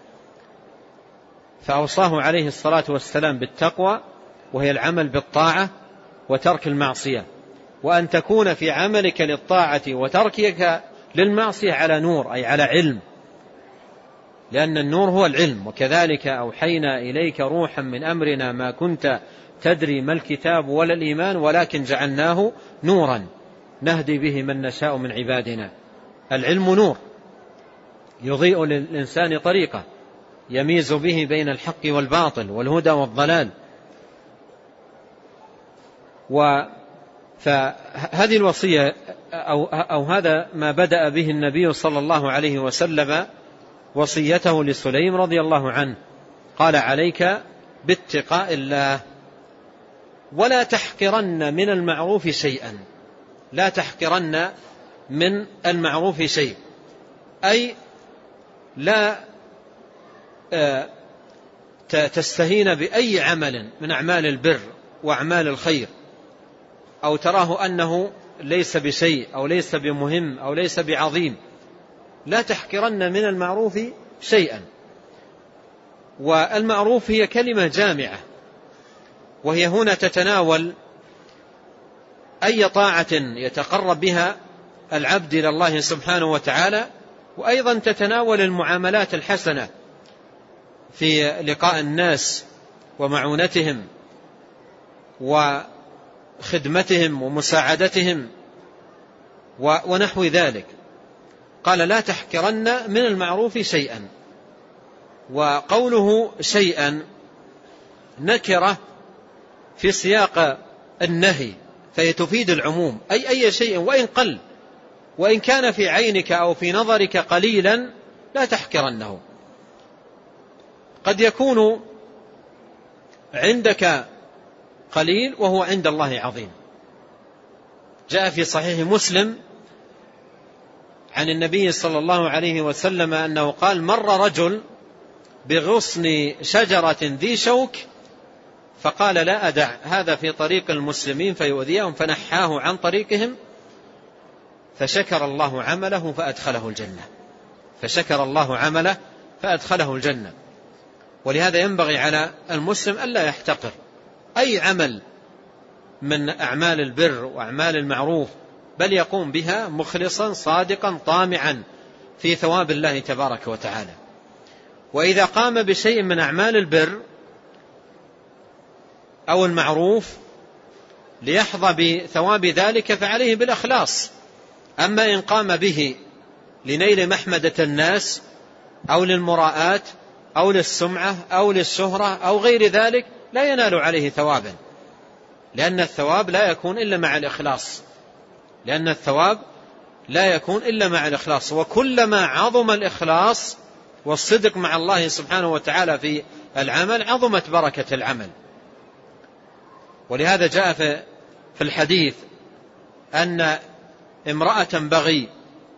فأوصاه عليه الصلاة والسلام بالتقوى، وهي العمل بالطاعة وترك المعصية، وأن تكون في عملك للطاعة وتركك للمعصية على نور، أي على علم، لأن النور هو العلم. وكذلك أوحينا إليك روحا من أمرنا ما كنت تدري ما الكتاب ولا الإيمان ولكن جعلناه نورا نهدي به من نشاء من عبادنا. العلم نور يضيء للإنسان طريقه يميز به بين الحق والباطل والهدى والضلال. فهذه الوصية أو, أو هذا ما بدأ به النبي صلى الله عليه وسلم وصيته لسليم رضي الله عنه، قال: عليك باتقاء الله ولا تحقرن من المعروف شيئا. لا تحقرن من المعروف شيء، أي لا تستهين بأي عمل من أعمال البر وأعمال الخير، أو تراه أنه ليس بشيء أو ليس بمهم أو ليس بعظيم. لا تحقرن من المعروف شيئا. والمعروف هي كلمة جامعة، وهي هنا تتناول أي طاعة يتقرب بها العبد إلى الله سبحانه وتعالى، وأيضا تتناول المعاملات الحسنة في لقاء الناس ومعونتهم وخدمتهم ومساعدتهم ونحو ذلك. قال: لا تحقرن من المعروف شيئا. وقوله شيئا نكرة في سياق النهي، فهي تفيد العموم، أي أي شيء وإن قل، وإن كان في عينك أو في نظرك قليلا لا تحقرنه. قد يكون عندك قليل وهو عند الله عظيم. جاء في صحيح مسلم عن النبي صلى الله عليه وسلم أنه قال: مر رجل بغصن شجرة ذي شوك فقال: لا أدع هذا في طريق المسلمين فيؤذيهم، فنحاه عن طريقهم، فشكر الله عمله فأدخله الجنة. فشكر الله عمله فأدخله الجنة. ولهذا ينبغي على المسلم ألا يحتقر أي عمل من أعمال البر وأعمال المعروف، بل يقوم بها مخلصا صادقا طامعا في ثواب الله تبارك وتعالى. وإذا قام بشيء من أعمال البر أو المعروف ليحظى بثواب ذلك فعليه بالإخلاص. أما إن قام به لنيل محمدة الناس أو للمراءات أو للسمعة أو للشهرة أو غير ذلك لا ينال عليه ثوابا، لأن الثواب لا يكون إلا مع الإخلاص، لأن الثواب لا يكون إلا مع الإخلاص. وكلما عظم الإخلاص والصدق مع الله سبحانه وتعالى في العمل عظمت بركة العمل. ولهذا جاء في الحديث أن امرأة بغي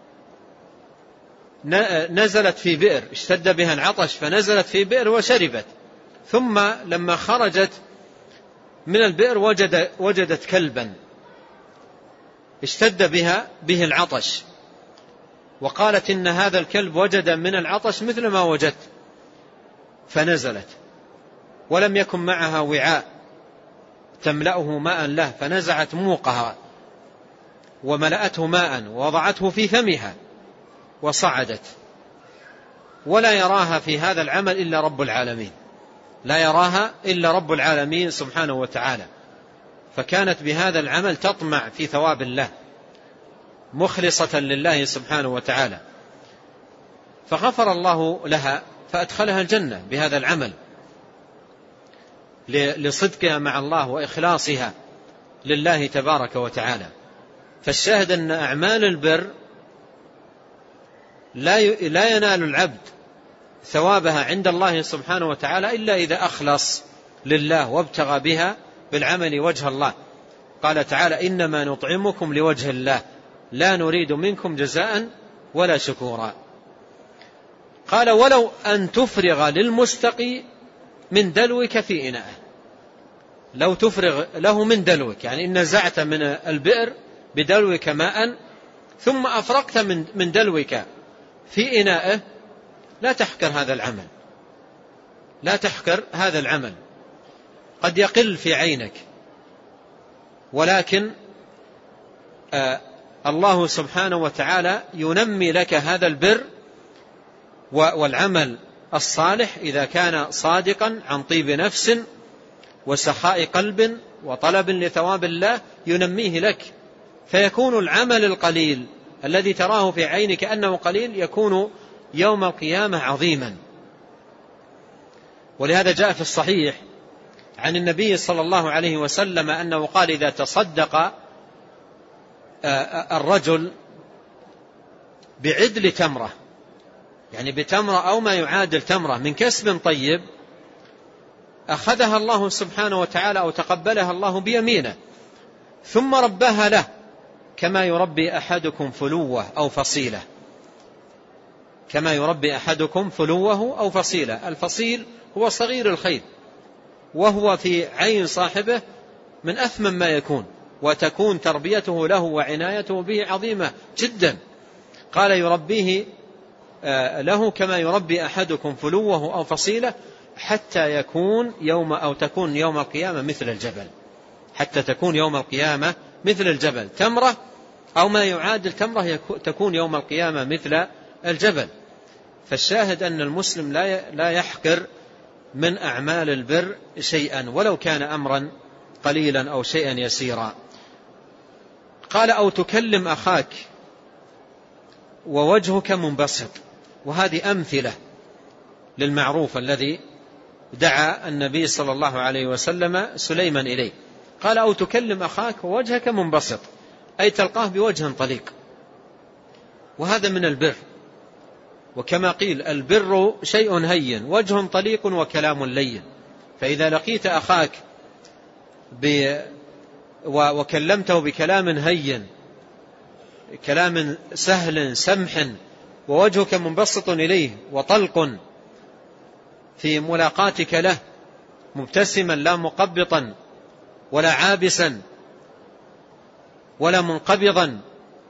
نزلت في بئر، اشتد بها العطش فنزلت في بئر وشربت، ثم لما خرجت من البئر وجد وجدت كلبا اشتد بها به العطش، وقالت إن هذا الكلب وجد من العطش مثل ما وجدت، فنزلت ولم يكن معها وعاء تملأه ماء له، فنزعت موقها وملأته ماء ووضعته في فمها وصعدت، ولا يراها في هذا العمل إلا رب العالمين، لا يراها إلا رب العالمين سبحانه وتعالى. فكانت بهذا العمل تطمع في ثواب الله مخلصة لله سبحانه وتعالى، فغفر الله لها فأدخلها الجنة بهذا العمل لصدقها مع الله وإخلاصها لله تبارك وتعالى. فالشاهد أن أعمال البر لا ينال العبد ثوابها عند الله سبحانه وتعالى إلا إذا أخلص لله وابتغى بها بالعمل وجه الله. قال تعالى: إنما نطعمكم لوجه الله لا نريد منكم جزاء ولا شكورا. قال: ولو أن تفرغ للمستقي من دلوك في إناءه، لو تفرغ له من دلوك، يعني إن نزعت من البئر بدلوك ماء ثم أفرقت من دلوك في إنائه، لا تحقر هذا العمل، لا تحقر هذا العمل. قد يقل في عينك، ولكن آه الله سبحانه وتعالى ينمي لك هذا البر والعمل الصالح إذا كان صادقا عن طيب نفس وسخاء قلب وطلب لثواب الله، ينميه لك، فيكون العمل القليل الذي تراه في عينك أنه قليل يكون يوم القيامة عظيما. ولهذا جاء في الصحيح عن النبي صلى الله عليه وسلم أنه قال: إذا تصدق الرجل بعدل تمرة، يعني بتمرة أو ما يعادل تمرة من كسب طيب، أخذها الله سبحانه وتعالى أو تقبلها الله بيمينه ثم ربها له كما يربي أحدكم فلوه أو فصيلة، كما يربي أحدكم فلوه أو فصيلة. الفصيل هو صغير الخيل، وهو في عين صاحبه من أثمن ما يكون، وتكون تربيته له وعنايته به عظيمة جدا. قال: يربيه له كما يربي أحدكم فلوه أو فصيلة حتى يكون يوم أو تكون يوم القيامة مثل الجبل، حتى تكون يوم القيامة مثل الجبل. تمرة أو ما يعادل تمرة تكون يوم القيامة مثل الجبل. فالشاهد أن المسلم لا يحقر من أعمال البر شيئا ولو كان أمرا قليلا أو شيئا يسيرا. قال: أو تكلم أخاك ووجهك منبسط. وهذه أمثلة للمعروف الذي دعا النبي صلى الله عليه وسلم سليمان إليه. قال: أو تكلم أخاك ووجهك منبسط، أي تلقاه بوجه طليق، وهذا من البر. وكما قيل: البر شيء هين وجه طليق وكلام لين. فإذا لقيت أخاك ب... وكلمته بكلام هين، كلام سهل سمح، ووجهك منبسط إليه وطلق في ملاقاتك له، مبتسما لا مقبطا ولا عابسا ولا منقبضا،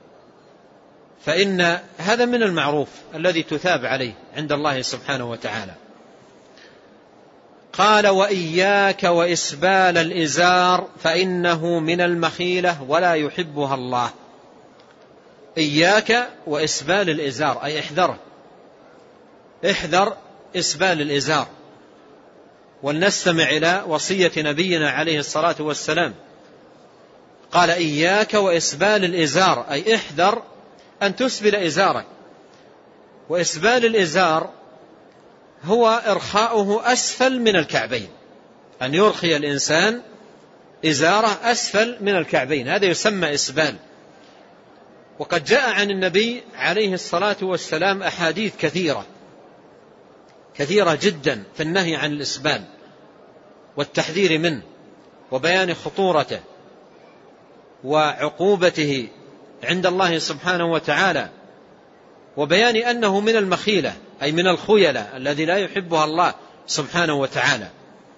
فإن هذا من المعروف الذي تثاب عليه عند الله سبحانه وتعالى. قال: وإياك وإسبال الإزار فإنه من المخيلة ولا يحبها الله. إياك وإسبال الإزار، أي احذر احذر إسبال الإزار. ولنستمع إلى وصية نبينا عليه الصلاة والسلام. قال: إياك وإسبال الإزار، أي احذر أن تسبل إزارك. وإسبال الإزار هو إرخاؤه أسفل من الكعبين، أن يرخي الإنسان إزاره أسفل من الكعبين، هذا يسمى إسبال. وقد جاء عن النبي عليه الصلاة والسلام أحاديث كثيرة كثيرة جدا في النهي عن الإسبال والتحذير منه وبيان خطورته وعقوبته عند الله سبحانه وتعالى، وبيان أنه من المخيلة أي من الخيلة الذي لا يحبها الله سبحانه وتعالى.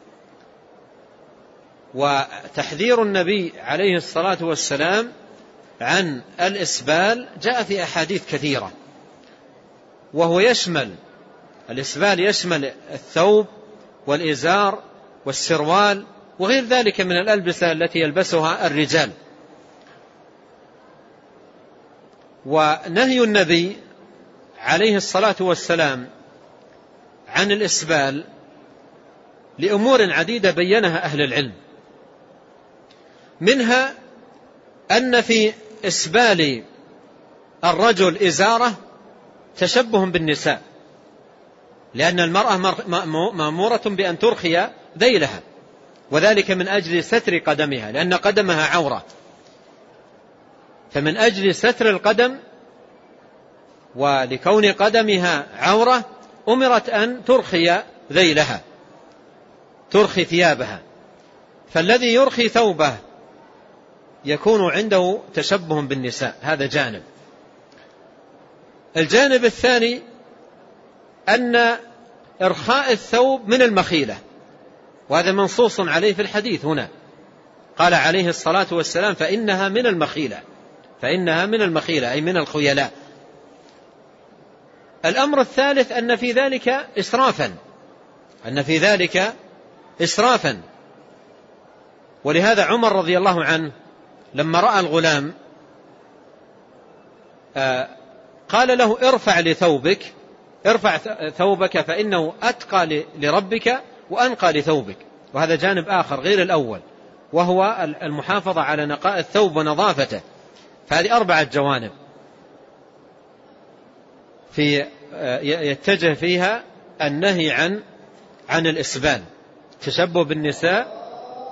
وتحذير النبي عليه الصلاة والسلام عن الإسبال جاء في أحاديث كثيرة، وهو يشمل الإسبال يشمل الثوب والإزار والسروال وغير ذلك من الألبسة التي يلبسها الرجال. ونهي النبي عليه الصلاة والسلام عن الإسبال لأمور عديدة بينها أهل العلم، منها أن في إسبال الرجل إزارة تشبه بالنساء، لأن المرأة مأمورة بأن ترخي ذيلها، وذلك من أجل ستر قدمها، لأن قدمها عورة، فمن أجل ستر القدم ولكون قدمها عورة أمرت أن ترخي ذيلها، ترخي ثيابها، فالذي يرخي ثوبه يكون عنده تشبه بالنساء. هذا جانب. الجانب الثاني أن إرخاء الثوب من المخيلة، وهذا منصوص عليه في الحديث هنا، قال عليه الصلاة والسلام فإنها من المخيلة، فإنها من المخيلة أي من الخيلاء. الأمر الثالث أن في ذلك إسرافا، أن في ذلك إسرافا ولهذا عمر رضي الله عنه لما رأى الغلام قال له ارفع لثوبك، ارفع ثوبك فإنه أتقى لربك وأنقى لثوبك. وهذا جانب آخر غير الأول، وهو المحافظة على نقاء الثوب ونظافته. فهذه أربعة جوانب في يتجه فيها النهي عن عن الإسبال، تشبه بالنساء،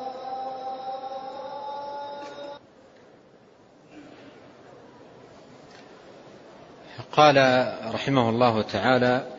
قال رحمه الله تعالى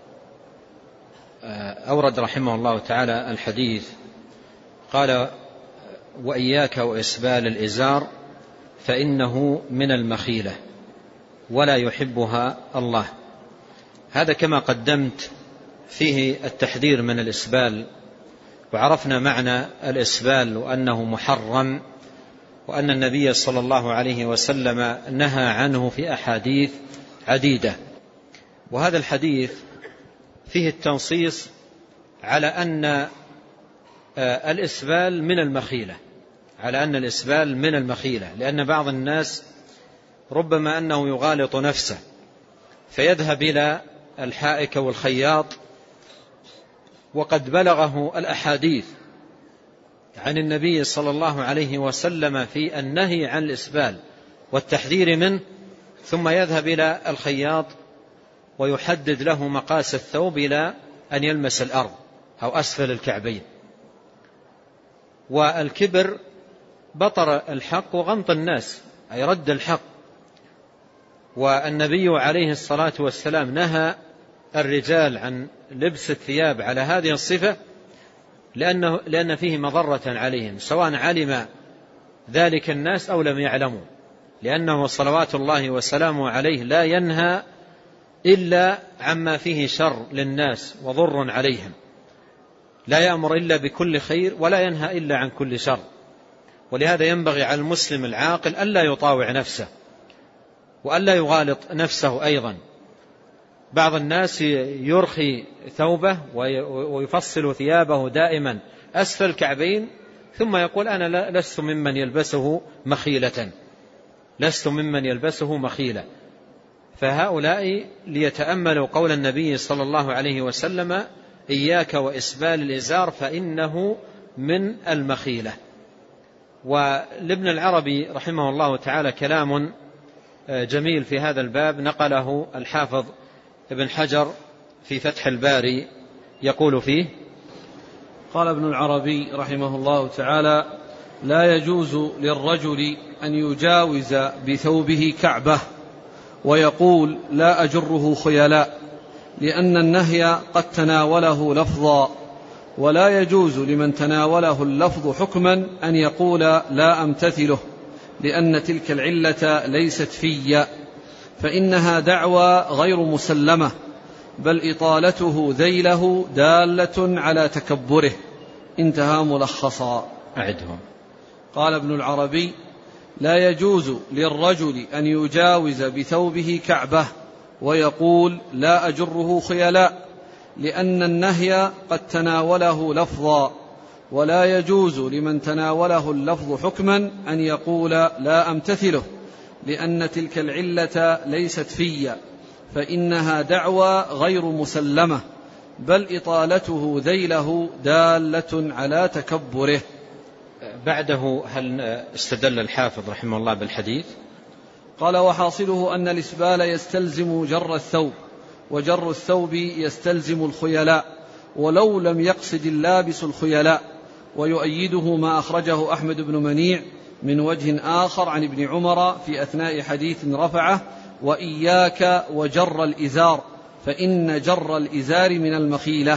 أورد رحمه الله تعالى الحديث، قال وإياك وإسبال الإزار فإنه من المخيلة ولا يحبها الله. هذا كما قدمت فيه التحذير من الإسبال، وعرفنا معنى الإسبال وأنه محرم، وأن النبي صلى الله عليه وسلم نهى عنه في أحاديث عديدة. وهذا الحديث فيه التنصيص على أن الإسبال من المخيلة، على أن الإسبال من المخيلة، لأن بعض الناس ربما أنه يغالط نفسه فيذهب إلى الحائك والخياط، وقد بلغه الأحاديث عن النبي صلى الله عليه وسلم في النهي عن الإسبال والتحذير منه، ثم يذهب إلى الخياط ويحدد له مقاس الثوب إلى أن يلمس الأرض أو أسفل الكعبين. والكبر بطر الحق وغمط الناس، أي رد الحق. والنبي عليه الصلاة والسلام نهى الرجال عن لبس الثياب على هذه الصفة لأنه لأن فيه مضرة عليهم، سواء علم ذلك الناس أو لم يعلموا، لأنه صلوات الله وسلامه عليه لا ينهى إلا عما فيه شر للناس وضر عليهم، لا يأمر إلا بكل خير ولا ينهى إلا عن كل شر. ولهذا ينبغي على المسلم العاقل ألا يطاوع نفسه وألا يغالط نفسه أيضا. بعض الناس يرخي ثوبه ويفصل ثيابه دائما أسفل الكعبين، ثم يقول أنا لست ممن يلبسه مخيلة، لست ممن يلبسه مخيلة. فهؤلاء ليتأملوا قول النبي صلى الله عليه وسلم إياك وإسبال الإزار فإنه من المخيلة. ولابن العربي رحمه الله تعالى كلام جميل في هذا الباب نقله الحافظ ابن حجر في فتح الباري، يقول فيه: قال ابن العربي رحمه الله تعالى: لا يجوز للرجل أن يجاوز بثوبه كعبة ويقول لا أجره خيلاء، لأن النهي قد تناوله لفظا، ولا يجوز لمن تناوله اللفظ حكما أن يقول لا أمتثله، لأن تلك العلة ليست في، فإنها دعوى غير مسلمة، بل إطالته ذيله دالة على تكبره. انتهى ملخصا. أعدهم. قال ابن العربي: لا يجوز للرجل أن يجاوز بثوبه كعبة ويقول لا أجره خيلاء، لأن النهي قد تناوله لفظا، ولا يجوز لمن تناوله اللفظ حكما أن يقول لا أمتثله، لأن تلك العلة ليست في، فإنها دعوى غير مسلمة، بل إطالته ذيله دالة على تكبره. بعده هل استدل الحافظ رحمه الله بالحديث؟ قال وحاصله أن الإسبال يستلزم جر الثوب، وجر الثوب يستلزم الخيلاء، ولو لم يقصد اللابس الخيلاء. ويؤيده ما أخرجه أحمد بن منيع من وجه آخر عن ابن عمر في أثناء حديث رفعه: وإياك وجر الإزار، فإن جر الإزار من المخيلة.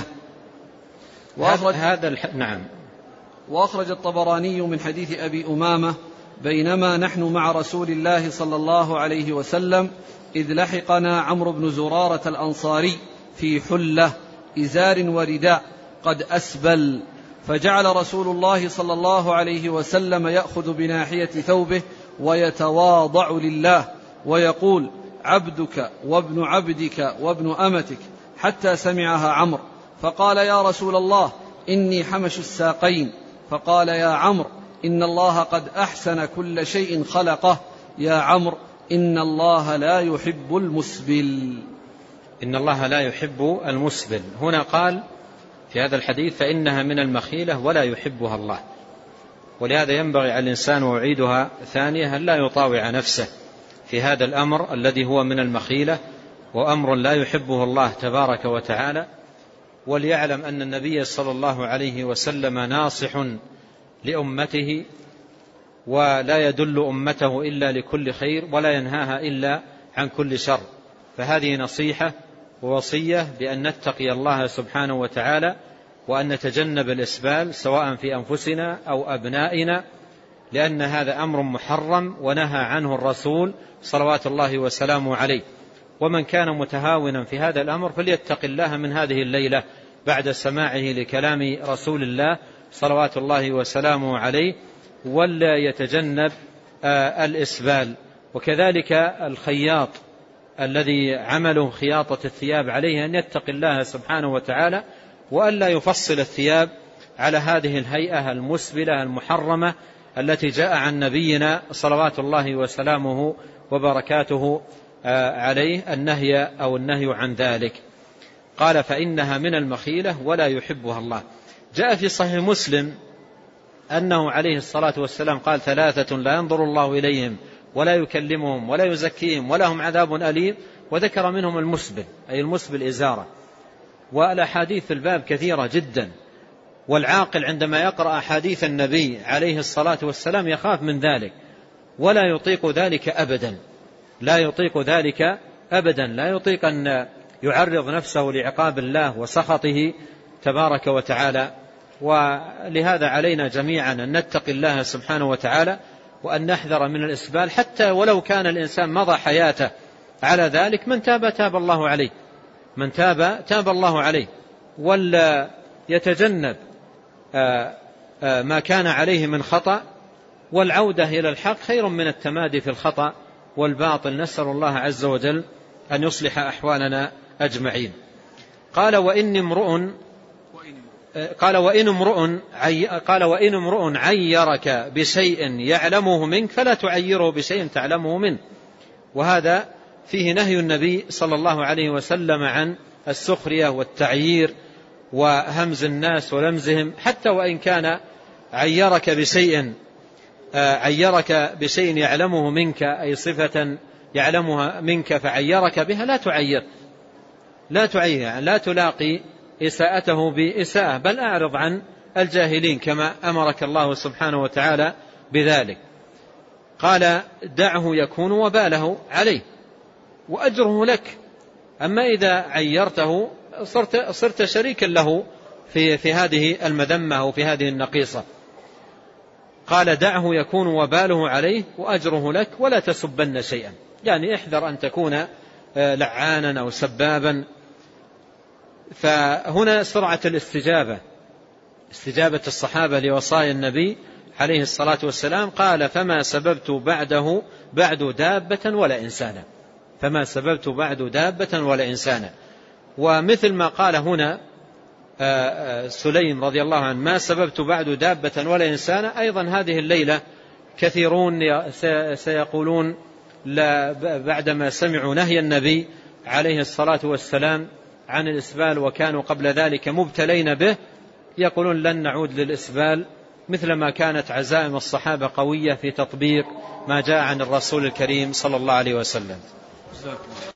وأخرج هذا الح... نعم. وأخرج الطبراني من حديث أبي أمامة: بينما نحن مع رسول الله صلى الله عليه وسلم إذ لحقنا عمرو بن زرارة الأنصاري في حلة إزار ورداء قد أسبل، فجعل رسول الله صلى الله عليه وسلم يأخذ بناحية ثوبه ويتواضع لله ويقول: عبدك وابن عبدك وابن أمتك، حتى سمعها عمرو، فقال: يا رسول الله إني حمش الساقين. فقال: يا عمرو إن الله قد أحسن كل شيء خلقه، يا عمرو إن الله لا يحب المسبل. إن الله لا يحب المسبل. هنا قال في هذا الحديث: فإنها من المخيلة ولا يحبها الله. ولهذا ينبغي على الإنسان، وأعيدها ثانية، أن لا يطاوع نفسه في هذا الأمر الذي هو من المخيلة، وأمر لا يحبه الله تبارك وتعالى. وليعلم أن النبي صلى الله عليه وسلم ناصح لأمته، ولا يدل أمته إلا لكل خير، ولا ينهاها إلا عن كل شر. فهذه نصيحة ووصية بأن نتقي الله سبحانه وتعالى، وأن نتجنب الإسبال سواء في أنفسنا أو أبنائنا، لأن هذا أمر محرم ونهى عنه الرسول صلوات الله وسلامه عليه. ومن كان متهاونا في هذا الأمر فليتق الله من هذه الليلة بعد سماعه لكلام رسول الله صلوات الله وسلامه عليه، ولا يتجنب الإسبال. وكذلك الخياط الذي عمله خياطة الثياب عليه أن يتقي الله سبحانه وتعالى، وألا يفصل الثياب على هذه الهيئة المسبلة المحرمة التي جاء عن نبينا صلوات الله وسلامه وبركاته عليه النهي أو النهي عن ذلك. قال: فإنها من المخيلة ولا يحبها الله. جاء في صحيح مسلم أنه عليه الصلاة والسلام قال: ثلاثة لا ينظر الله إليهم ولا يكلمهم ولا يزكيهم ولهم عذاب أليم، وذكر منهم المسبل، أي المسبل إزارة. والأحاديث في الباب كثيرة جدا، والعاقل عندما يقرأ أحاديث النبي عليه الصلاة والسلام يخاف من ذلك، ولا يطيق ذلك أبدا، لا يطيق ذلك أبدا، لا يطيق أن يعرض نفسه لعقاب الله وسخطه تبارك وتعالى. ولهذا علينا جميعا أن نتقي الله سبحانه وتعالى، وأن نحذر من الإسبال، حتى ولو كان الإنسان مضى حياته على ذلك. من تاب تاب الله عليه، من تاب تاب الله عليه، ولا يتجنب ما كان عليه من خطأ، والعودة إلى الحق خير من التمادي في الخطأ والباطل. نسأل الله عز وجل أن يصلح أحوالنا أجمعين. قال: وإن امرؤ قال وإن امرؤ عي... قال وإن امرؤ عيرك بشيء يعلمه منك فلا تعيره بشيء تعلمه منه. وهذا فيه نهي النبي صلى الله عليه وسلم عن السخرية والتعيير وهمز الناس ولمزهم، حتى وإن كان عيرك بشيء عيرك بشيء يعلمه منك، أي صفة يعلمها منك فعيرك بها، لا تعير لا تعير يعني لا تلاقي إساءته بإساءة، بل أعرض عن الجاهلين كما أمرك الله سبحانه وتعالى بذلك. قال: دعه يكون وباله عليه وأجره لك. أما إذا عيرته صرت, صرت شريكا له في, في هذه المذمة أو في هذه النقيصة. قال: دعه يكون وباله عليه وأجره لك ولا تسبن شيئا، يعني احذر أن تكون لعانا أو سبابا. فهنا سرعة الاستجابة، استجابة الصحابة لوصايا النبي عليه الصلاة والسلام. قال: فما سببت بعده بعد دابة ولا إنسانا، فما سببت بعد دابة ولا إنسانا. ومثل ما قال هنا سليم رضي الله عنه ما سببت بعد دابة ولا إنسانا، أيضا هذه الليلة كثيرون سيقولون بعدما سمعوا نهي النبي عليه الصلاة والسلام عن الإسبال وكانوا قبل ذلك مبتلين به، يقولون لن نعود للإسبال، مثلما كانت عزائم الصحابة قوية في تطبيق ما جاء عن الرسول الكريم صلى الله عليه وسلم.